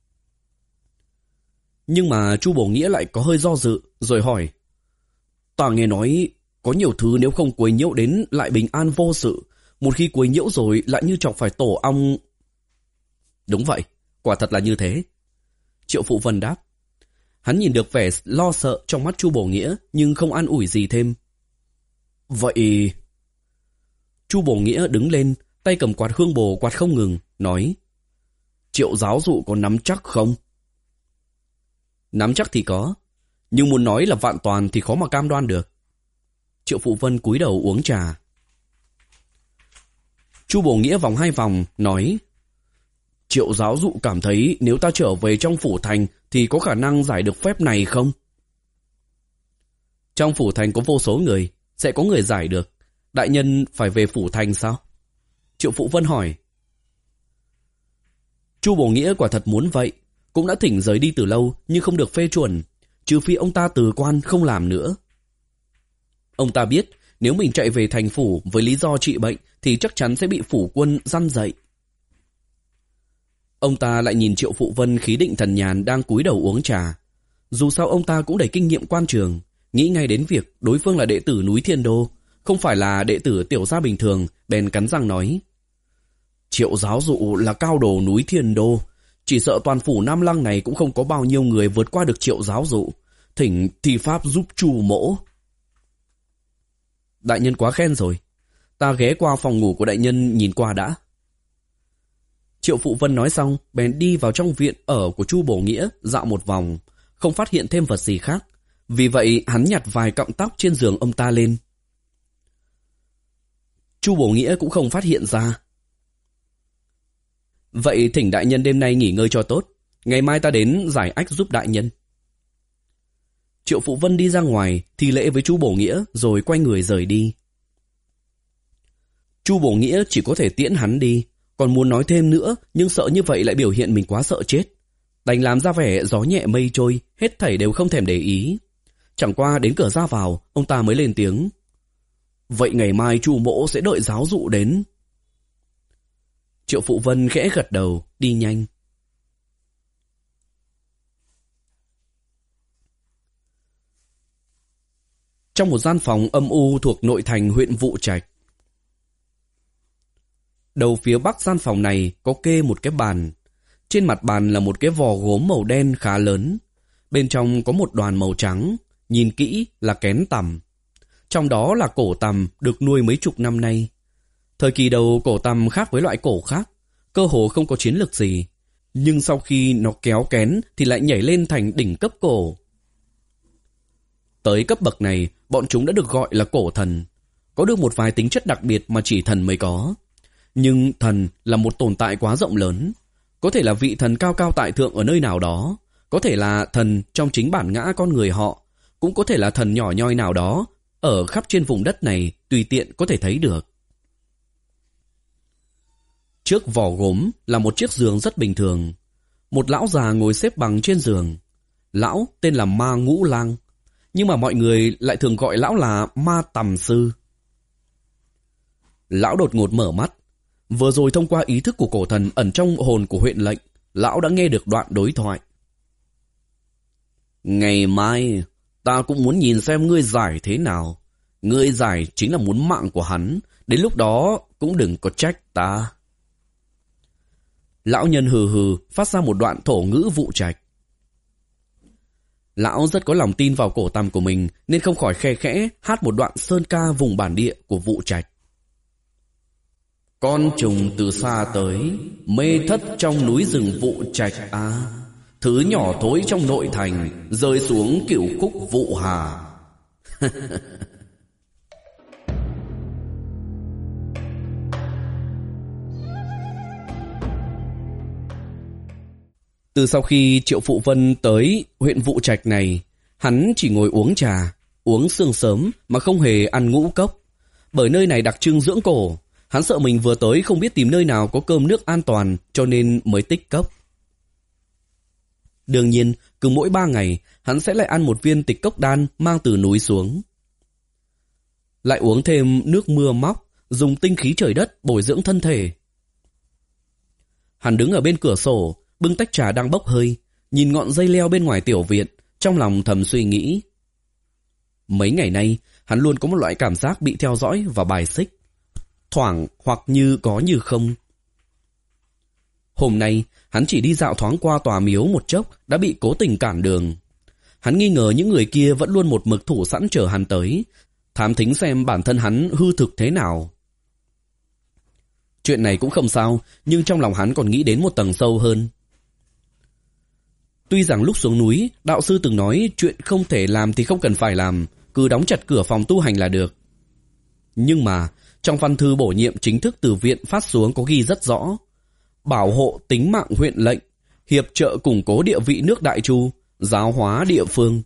Nhưng mà Chu Bổ Nghĩa lại có hơi do dự, rồi hỏi. Ta nghe nói có nhiều thứ nếu không quấy nhiễu đến lại bình an vô sự, một khi quấy nhiễu rồi lại như chọc phải tổ ong. Đúng vậy, quả thật là như thế. Triệu Phụ Vân đáp. Hắn nhìn được vẻ lo sợ trong mắt Chu Bổ Nghĩa, nhưng không an ủi gì thêm. Vậy... Chu Bổ Nghĩa đứng lên, tay cầm quạt hương bồ quạt không ngừng, nói. Triệu giáo dụ có nắm chắc không? Nắm chắc thì có, nhưng muốn nói là vạn toàn thì khó mà cam đoan được. Triệu Phụ Vân cúi đầu uống trà. Chu Bổ Nghĩa vòng hai vòng, nói. Triệu giáo dụ cảm thấy nếu ta trở về trong phủ thành thì có khả năng giải được phép này không? Trong phủ thành có vô số người, sẽ có người giải được. Đại nhân phải về phủ thành sao? Triệu Phụ Vân hỏi. Chu Bổ Nghĩa quả thật muốn vậy, cũng đã thỉnh rời đi từ lâu nhưng không được phê chuẩn, trừ phi ông ta từ quan không làm nữa. Ông ta biết nếu mình chạy về thành phủ với lý do trị bệnh thì chắc chắn sẽ bị phủ quân răn dậy. Ông ta lại nhìn Triệu Phụ Vân khí định thần nhàn đang cúi đầu uống trà. Dù sao ông ta cũng đầy kinh nghiệm quan trường, nghĩ ngay đến việc đối phương là đệ tử núi Thiên Đô, không phải là đệ tử tiểu gia bình thường, bèn cắn răng nói. Triệu giáo dụ là cao đồ núi Thiên Đô, chỉ sợ toàn phủ Nam Lăng này cũng không có bao nhiêu người vượt qua được Triệu giáo dụ, thỉnh thi pháp giúp Chu mỗ. Đại nhân quá khen rồi, ta ghé qua phòng ngủ của đại nhân nhìn qua đã. Triệu Phụ Vân nói xong, bèn đi vào trong viện ở của Chu Bổ Nghĩa dạo một vòng, không phát hiện thêm vật gì khác. Vì vậy hắn nhặt vài cọng tóc trên giường ông ta lên. Chu Bổ Nghĩa cũng không phát hiện ra. Vậy thỉnh đại nhân đêm nay nghỉ ngơi cho tốt, ngày mai ta đến giải ách giúp đại nhân. Triệu Phụ Vân đi ra ngoài thi lễ với Chu Bổ Nghĩa rồi quay người rời đi. Chu Bổ Nghĩa chỉ có thể tiễn hắn đi, còn muốn nói thêm nữa nhưng sợ như vậy lại biểu hiện mình quá sợ chết. Đành làm ra vẻ gió nhẹ mây trôi, hết thảy đều không thèm để ý. Chẳng qua đến cửa ra vào, ông ta mới lên tiếng. Vậy ngày mai Chu mỗ sẽ đợi giáo dụ đến. Triệu Phụ Vân khẽ gật đầu, đi nhanh. Trong một gian phòng âm u thuộc nội thành huyện Vụ Trạch. Đầu phía bắc gian phòng này có kê một cái bàn. Trên mặt bàn là một cái vò gốm màu đen khá lớn. Bên trong có một đoàn màu trắng, nhìn kỹ là kén tằm. Trong đó là cổ tằm được nuôi mấy chục năm nay. Thời kỳ đầu cổ tằm khác với loại cổ khác, cơ hồ không có chiến lược gì. Nhưng sau khi nó kéo kén thì lại nhảy lên thành đỉnh cấp cổ. Tới cấp bậc này, bọn chúng đã được gọi là cổ thần. Có được một vài tính chất đặc biệt mà chỉ thần mới có. Nhưng thần là một tồn tại quá rộng lớn. Có thể là vị thần cao cao tại thượng ở nơi nào đó, có thể là thần trong chính bản ngã con người họ, cũng có thể là thần nhỏ nhoi nào đó, ở khắp trên vùng đất này tùy tiện có thể thấy được. Trước vỏ gốm là một chiếc giường rất bình thường. Một lão già ngồi xếp bằng trên giường. Lão tên là Ma Ngũ Lang, nhưng mà mọi người lại thường gọi lão là Ma Tằm Sư. Lão đột ngột mở mắt. Vừa rồi thông qua ý thức của cổ thần ẩn trong hồn của huyện lệnh, lão đã nghe được đoạn đối thoại. Ngày mai, ta cũng muốn nhìn xem ngươi giải thế nào. Ngươi giải chính là muốn mạng của hắn, đến lúc đó cũng đừng có trách ta. Lão nhân hừ hừ phát ra một đoạn thổ ngữ Vụ Trạch. Lão rất có lòng tin vào cổ tằm của mình nên không khỏi khe khẽ hát một đoạn sơn ca vùng bản địa của Vụ Trạch. Con trùng từ xa tới, mê thất trong núi rừng Vụ Trạch a, thứ nhỏ thối trong nội thành, rơi xuống cửu khúc Vụ Hà. Từ sau khi Triệu Phụ Vân tới huyện Vụ Trạch này, hắn chỉ ngồi uống trà, uống sương sớm mà không hề ăn ngũ cốc. Bởi nơi này đặc trưng dưỡng cổ, hắn sợ mình vừa tới không biết tìm nơi nào có cơm nước an toàn cho nên mới tích cốc. Đương nhiên, cứ mỗi ba ngày, hắn sẽ lại ăn một viên tịch cốc đan mang từ núi xuống. Lại uống thêm nước mưa móc, dùng tinh khí trời đất bồi dưỡng thân thể. Hắn đứng ở bên cửa sổ, bưng tách trà đang bốc hơi, nhìn ngọn dây leo bên ngoài tiểu viện, trong lòng thầm suy nghĩ. Mấy ngày nay, hắn luôn có một loại cảm giác bị theo dõi và bài xích. Thoảng hoặc như có như không. Hôm nay, hắn chỉ đi dạo thoáng qua tòa miếu một chốc đã bị cố tình cản đường. Hắn nghi ngờ những người kia vẫn luôn một mực thủ sẵn chờ hắn tới, thám thính xem bản thân hắn hư thực thế nào. Chuyện này cũng không sao, nhưng trong lòng hắn còn nghĩ đến một tầng sâu hơn. Tuy rằng lúc xuống núi, đạo sư từng nói chuyện không thể làm thì không cần phải làm, cứ đóng chặt cửa phòng tu hành là được. Nhưng mà, trong văn thư bổ nhiệm chính thức từ viện phát xuống có ghi rất rõ: bảo hộ tính mạng huyện lệnh, hiệp trợ củng cố địa vị nước Đại Chu, giáo hóa địa phương.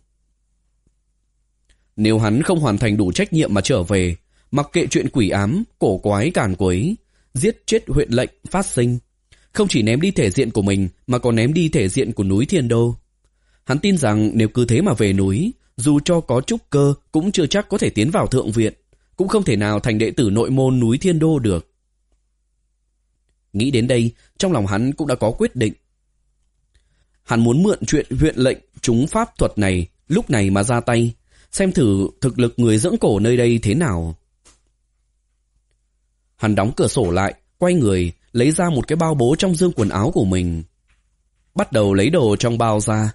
Nếu hắn không hoàn thành đủ trách nhiệm mà trở về, mặc kệ chuyện quỷ ám, cổ quái càn quấy, giết chết huyện lệnh phát sinh, không chỉ ném đi thể diện của mình mà còn ném đi thể diện của núi Thiên Đô. Hắn tin rằng nếu cứ thế mà về núi, dù cho có trúc cơ cũng chưa chắc có thể tiến vào thượng viện, cũng không thể nào thành đệ tử nội môn núi Thiên Đô được. Nghĩ đến đây, trong lòng hắn cũng đã có quyết định. Hắn muốn mượn chuyện huyện lệnh trúng pháp thuật này lúc này mà ra tay, xem thử thực lực người dưỡng cổ nơi đây thế nào. Hắn đóng cửa sổ lại, quay người, lấy ra một cái bao bố trong dương quần áo của mình. Bắt đầu lấy đồ trong bao ra.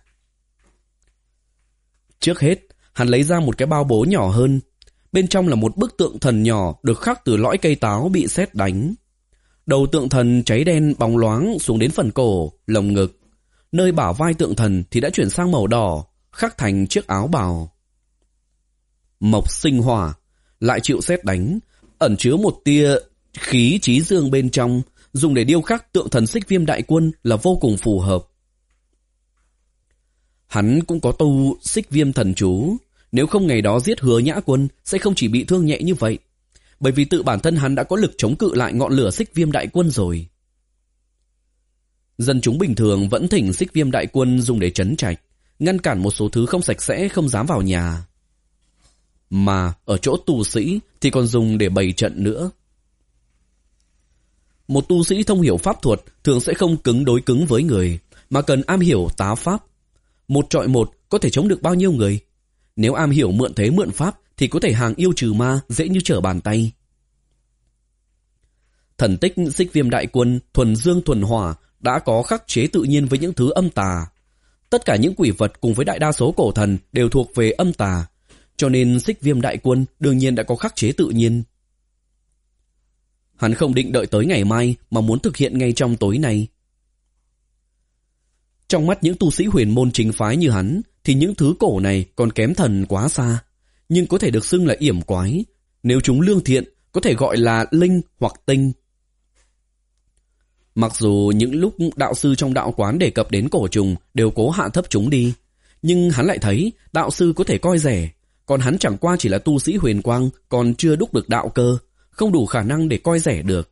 Trước hết, hắn lấy ra một cái bao bố nhỏ hơn. Bên trong là một bức tượng thần nhỏ được khắc từ lõi cây táo bị sét đánh. Đầu tượng thần cháy đen bóng loáng xuống đến phần cổ, lồng ngực. Nơi bả vai tượng thần thì đã chuyển sang màu đỏ, khắc thành chiếc áo bào. Mộc sinh hỏa, lại chịu sét đánh, ẩn chứa một tia khí chí dương bên trong, dùng để điêu khắc tượng thần Xích Viêm Đại Quân là vô cùng phù hợp. Hắn cũng có tu Xích Viêm thần chú, nếu không ngày đó giết Hứa Nhã Quân sẽ không chỉ bị thương nhẹ như vậy, bởi vì tự bản thân hắn đã có lực chống cự lại ngọn lửa Xích Viêm Đại Quân rồi. Dân chúng bình thường vẫn thỉnh Xích Viêm Đại Quân dùng để trấn trạch, ngăn cản một số thứ không sạch sẽ không dám vào nhà. Mà ở chỗ tu sĩ thì còn dùng để bày trận nữa. Một tu sĩ thông hiểu pháp thuật thường sẽ không cứng đối cứng với người, mà cần am hiểu tá pháp. Một trọi một có thể chống được bao nhiêu người? Nếu am hiểu mượn thế mượn pháp thì có thể hàng yêu trừ ma dễ như trở bàn tay. Thần tích Xích Viêm Đại Quân thuần dương thuần hỏa đã có khắc chế tự nhiên với những thứ âm tà. Tất cả những quỷ vật cùng với đại đa số cổ thần đều thuộc về âm tà, cho nên Xích Viêm Đại Quân đương nhiên đã có khắc chế tự nhiên. Hắn không định đợi tới ngày mai mà muốn thực hiện ngay trong tối nay. Trong mắt những tu sĩ huyền môn chính phái như hắn thì những thứ cổ này còn kém thần quá xa, nhưng có thể được xưng là yểm quái. Nếu chúng lương thiện có thể gọi là linh hoặc tinh. Mặc dù những lúc đạo sư trong đạo quán đề cập đến cổ trùng đều cố hạ thấp chúng đi, nhưng hắn lại thấy đạo sư có thể coi rẻ, còn hắn chẳng qua chỉ là tu sĩ huyền quang, còn chưa đúc được đạo cơ, không đủ khả năng để coi rẻ được.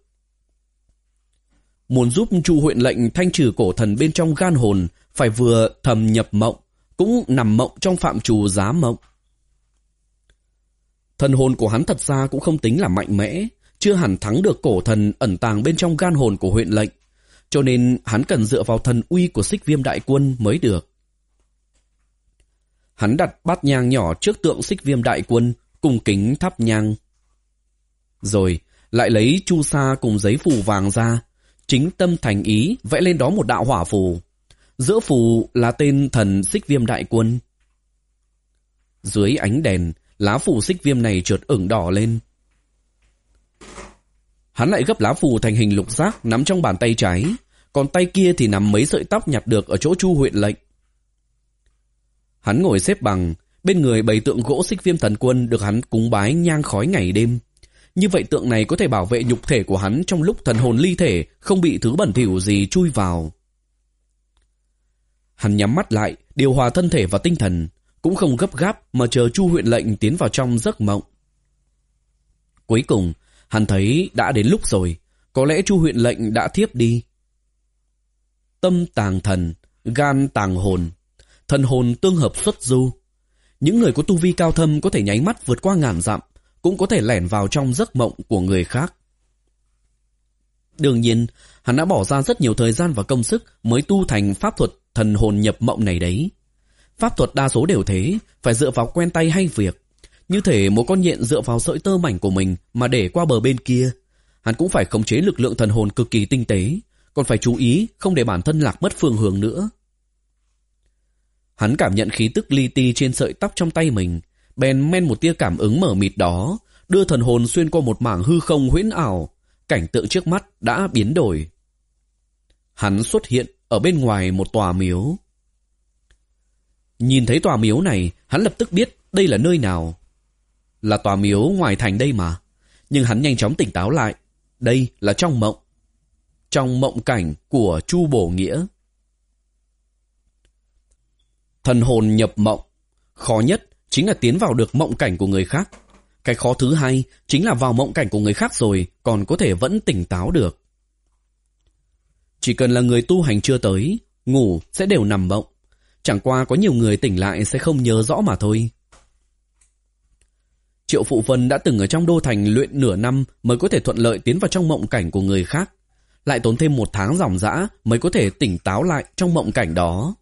Muốn giúp Chu huyện lệnh thanh trừ cổ thần bên trong gan hồn, phải vừa thầm nhập mộng, cũng nằm mộng trong phạm trù giá mộng. Thần hồn của hắn thật ra cũng không tính là mạnh mẽ, chưa hẳn thắng được cổ thần ẩn tàng bên trong gan hồn của huyện lệnh, cho nên hắn cần dựa vào thần uy của Xích Viêm Đại Quân mới được. Hắn đặt bát nhang nhỏ trước tượng Xích Viêm Đại Quân, cung kính thắp nhang. Rồi lại lấy chu sa cùng giấy phù vàng ra, chính tâm thành ý vẽ lên đó một đạo hỏa phù. Giữa phù là tên thần Xích Viêm Đại Quân. Dưới ánh đèn, lá phù xích viêm này chợt ửng đỏ lên. Hắn lại gấp lá phù thành hình lục giác nắm trong bàn tay trái, còn tay kia thì nắm mấy sợi tóc nhặt được ở chỗ Chu huyện lệnh. Hắn ngồi xếp bằng, bên người bày tượng gỗ Xích Viêm Thần Quân được hắn cúng bái nhang khói ngày đêm. Như vậy tượng này có thể bảo vệ nhục thể của hắn trong lúc thần hồn ly thể, không bị thứ bẩn thỉu gì chui vào. Hắn nhắm mắt lại, điều hòa thân thể và tinh thần, cũng không gấp gáp mà chờ Chu huyện lệnh tiến vào trong giấc mộng. Cuối cùng, hắn thấy đã đến lúc rồi, có lẽ Chu huyện lệnh đã thiếp đi. Tâm tàng thần, gan tàng hồn, thần hồn tương hợp xuất du. Những người có tu vi cao thâm có thể nháy mắt vượt qua ngàn dặm, cũng có thể lẻn vào trong giấc mộng của người khác. Đương nhiên, hắn đã bỏ ra rất nhiều thời gian và công sức mới tu thành pháp thuật thần hồn nhập mộng này đấy. Pháp thuật đa số đều thế, phải dựa vào quen tay hay việc. Như thể một con nhện dựa vào sợi tơ mảnh của mình mà để qua bờ bên kia. Hắn cũng phải khống chế lực lượng thần hồn cực kỳ tinh tế, còn phải chú ý không để bản thân lạc mất phương hướng nữa. Hắn cảm nhận khí tức li ti trên sợi tóc trong tay mình, bèn men một tia cảm ứng mờ mịt đó, đưa thần hồn xuyên qua một mảng hư không huyễn ảo. Cảnh tượng trước mắt đã biến đổi. Hắn xuất hiện ở bên ngoài một tòa miếu. Nhìn thấy tòa miếu này, hắn lập tức biết đây là nơi nào. Là tòa miếu ngoài thành đây mà. Nhưng hắn nhanh chóng tỉnh táo lại. Đây là trong mộng. Trong mộng cảnh của Chu Bổ Nghĩa. Thần hồn nhập mộng. Khó nhất chính là tiến vào được mộng cảnh của người khác. Cái khó thứ hai chính là vào mộng cảnh của người khác rồi còn có thể vẫn tỉnh táo được. Chỉ cần là người tu hành chưa tới, ngủ sẽ đều nằm mộng. Chẳng qua có nhiều người tỉnh lại sẽ không nhớ rõ mà thôi. Triệu Phụ Vân đã từng ở trong đô thành luyện nửa năm mới có thể thuận lợi tiến vào trong mộng cảnh của người khác. Lại tốn thêm một tháng ròng rã mới có thể tỉnh táo lại trong mộng cảnh đó.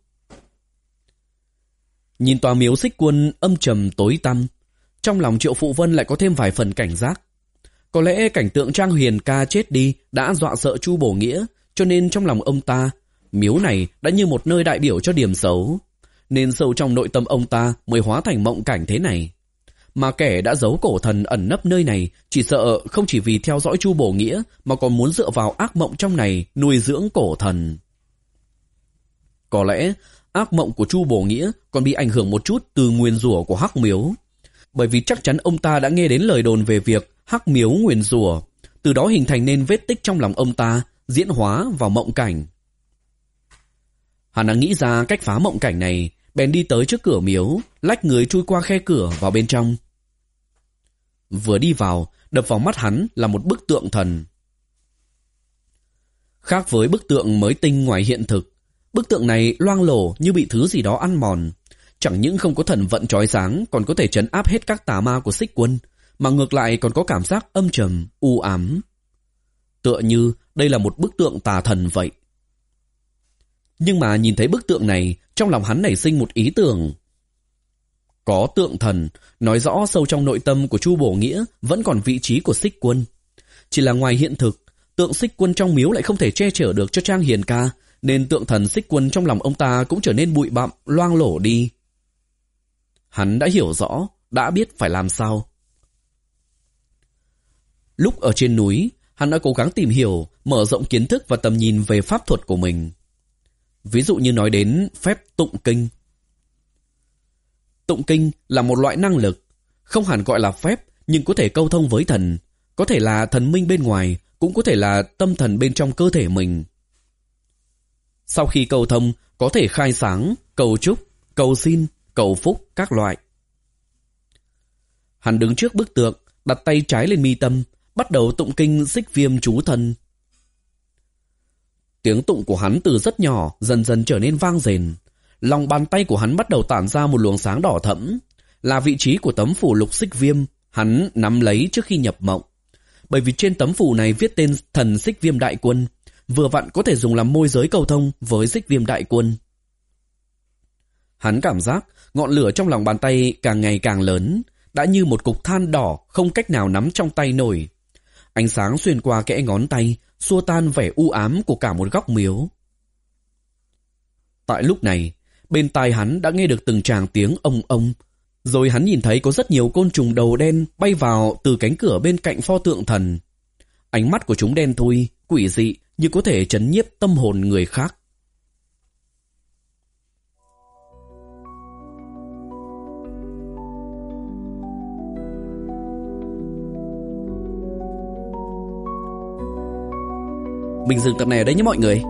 Nhìn tòa miếu Xích Quân âm trầm tối tăm, trong lòng Triệu Phụ Vân lại có thêm vài phần cảnh giác. Có lẽ cảnh tượng Trang Huyền ca chết đi đã dọa sợ Chu Bổ Nghĩa, cho nên trong lòng ông ta, miếu này đã như một nơi đại biểu cho điểm xấu, nên sâu trong nội tâm ông ta mới hóa thành mộng cảnh thế này. Mà kẻ đã giấu cổ thần ẩn nấp nơi này chỉ sợ không chỉ vì theo dõi Chu Bổ Nghĩa mà còn muốn dựa vào ác mộng trong này nuôi dưỡng cổ thần. Có lẽ ác mộng của Chu Bổ Nghĩa còn bị ảnh hưởng một chút từ nguyền rủa của Hắc Miếu, bởi vì chắc chắn ông ta đã nghe đến lời đồn về việc Hắc Miếu nguyền rủa, từ đó hình thành nên vết tích trong lòng ông ta, diễn hóa vào mộng cảnh. Hắn đã nghĩ ra cách phá mộng cảnh này, bèn đi tới trước cửa miếu, lách người chui qua khe cửa vào bên trong. Vừa đi vào, đập vào mắt hắn là một bức tượng thần. Khác với bức tượng mới tinh ngoài hiện thực, bức tượng này loang lổ như bị thứ gì đó ăn mòn. Chẳng những không có thần vận chói sáng, còn có thể trấn áp hết các tà ma của Xích Quân, mà ngược lại còn có cảm giác âm trầm, u ám. Tựa như đây là một bức tượng tà thần vậy. Nhưng mà nhìn thấy bức tượng này, trong lòng hắn nảy sinh một ý tưởng. Có tượng thần, nói rõ sâu trong nội tâm của Chu Bổ Nghĩa vẫn còn vị trí của Xích Quân. Chỉ là ngoài hiện thực, tượng Xích Quân trong miếu lại không thể che chở được cho Trang Hiền ca, nên tượng thần Xích Quân trong lòng ông ta cũng trở nên bụi bặm, loang lổ đi. Hắn đã hiểu rõ, đã biết phải làm sao. Lúc ở trên núi, hắn đã cố gắng tìm hiểu, mở rộng kiến thức và tầm nhìn về pháp thuật của mình. Ví dụ như nói đến phép tụng kinh. Tụng kinh là một loại năng lực, không hẳn gọi là phép nhưng có thể câu thông với thần, có thể là thần minh bên ngoài, cũng có thể là tâm thần bên trong cơ thể mình. Sau khi câu thông, có thể khai sáng, cầu chúc, cầu xin, cầu phúc các loại. Hắn đứng trước bức tượng, đặt tay trái lên mi tâm, bắt đầu tụng kinh Xích Viêm chú thân. Tiếng tụng của hắn từ rất nhỏ dần dần trở nên vang dền. Lòng bàn tay của hắn bắt đầu tản ra một luồng sáng đỏ thẫm, là vị trí của tấm phù lục Xích Viêm hắn nắm lấy trước khi nhập mộng. Bởi vì trên tấm phù này viết tên thần Xích Viêm Đại Quân, vừa vặn có thể dùng làm môi giới cầu thông với Xích Viêm Đại Quân. Hắn cảm giác ngọn lửa trong lòng bàn tay càng ngày càng lớn, đã như một cục than đỏ không cách nào nắm trong tay nổi. Ánh sáng xuyên qua kẽ ngón tay, xua tan vẻ u ám của cả một góc miếu. Tại lúc này, bên tai hắn đã nghe được từng tràng tiếng ông ông, rồi hắn nhìn thấy có rất nhiều côn trùng đầu đen bay vào từ cánh cửa bên cạnh pho tượng thần. Ánh mắt của chúng đen thui, quỷ dị như có thể trấn nhiếp tâm hồn người khác. Mình dừng tập này ở đây nhé mọi người.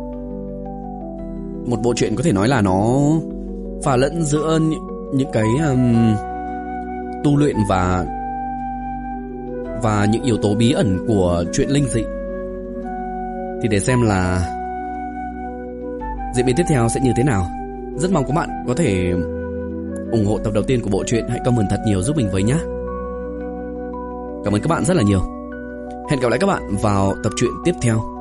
Một bộ truyện có thể nói là nó pha lẫn giữa những, những cái um, tu luyện và và những yếu tố bí ẩn của truyện linh dị. Thì để xem là diễn biến tiếp theo sẽ như thế nào. Rất mong các bạn có thể ủng hộ tập đầu tiên của bộ truyện. Hãy comment thật nhiều giúp mình với nhé. Cảm ơn các bạn rất là nhiều. Hẹn gặp lại các bạn vào tập truyện tiếp theo.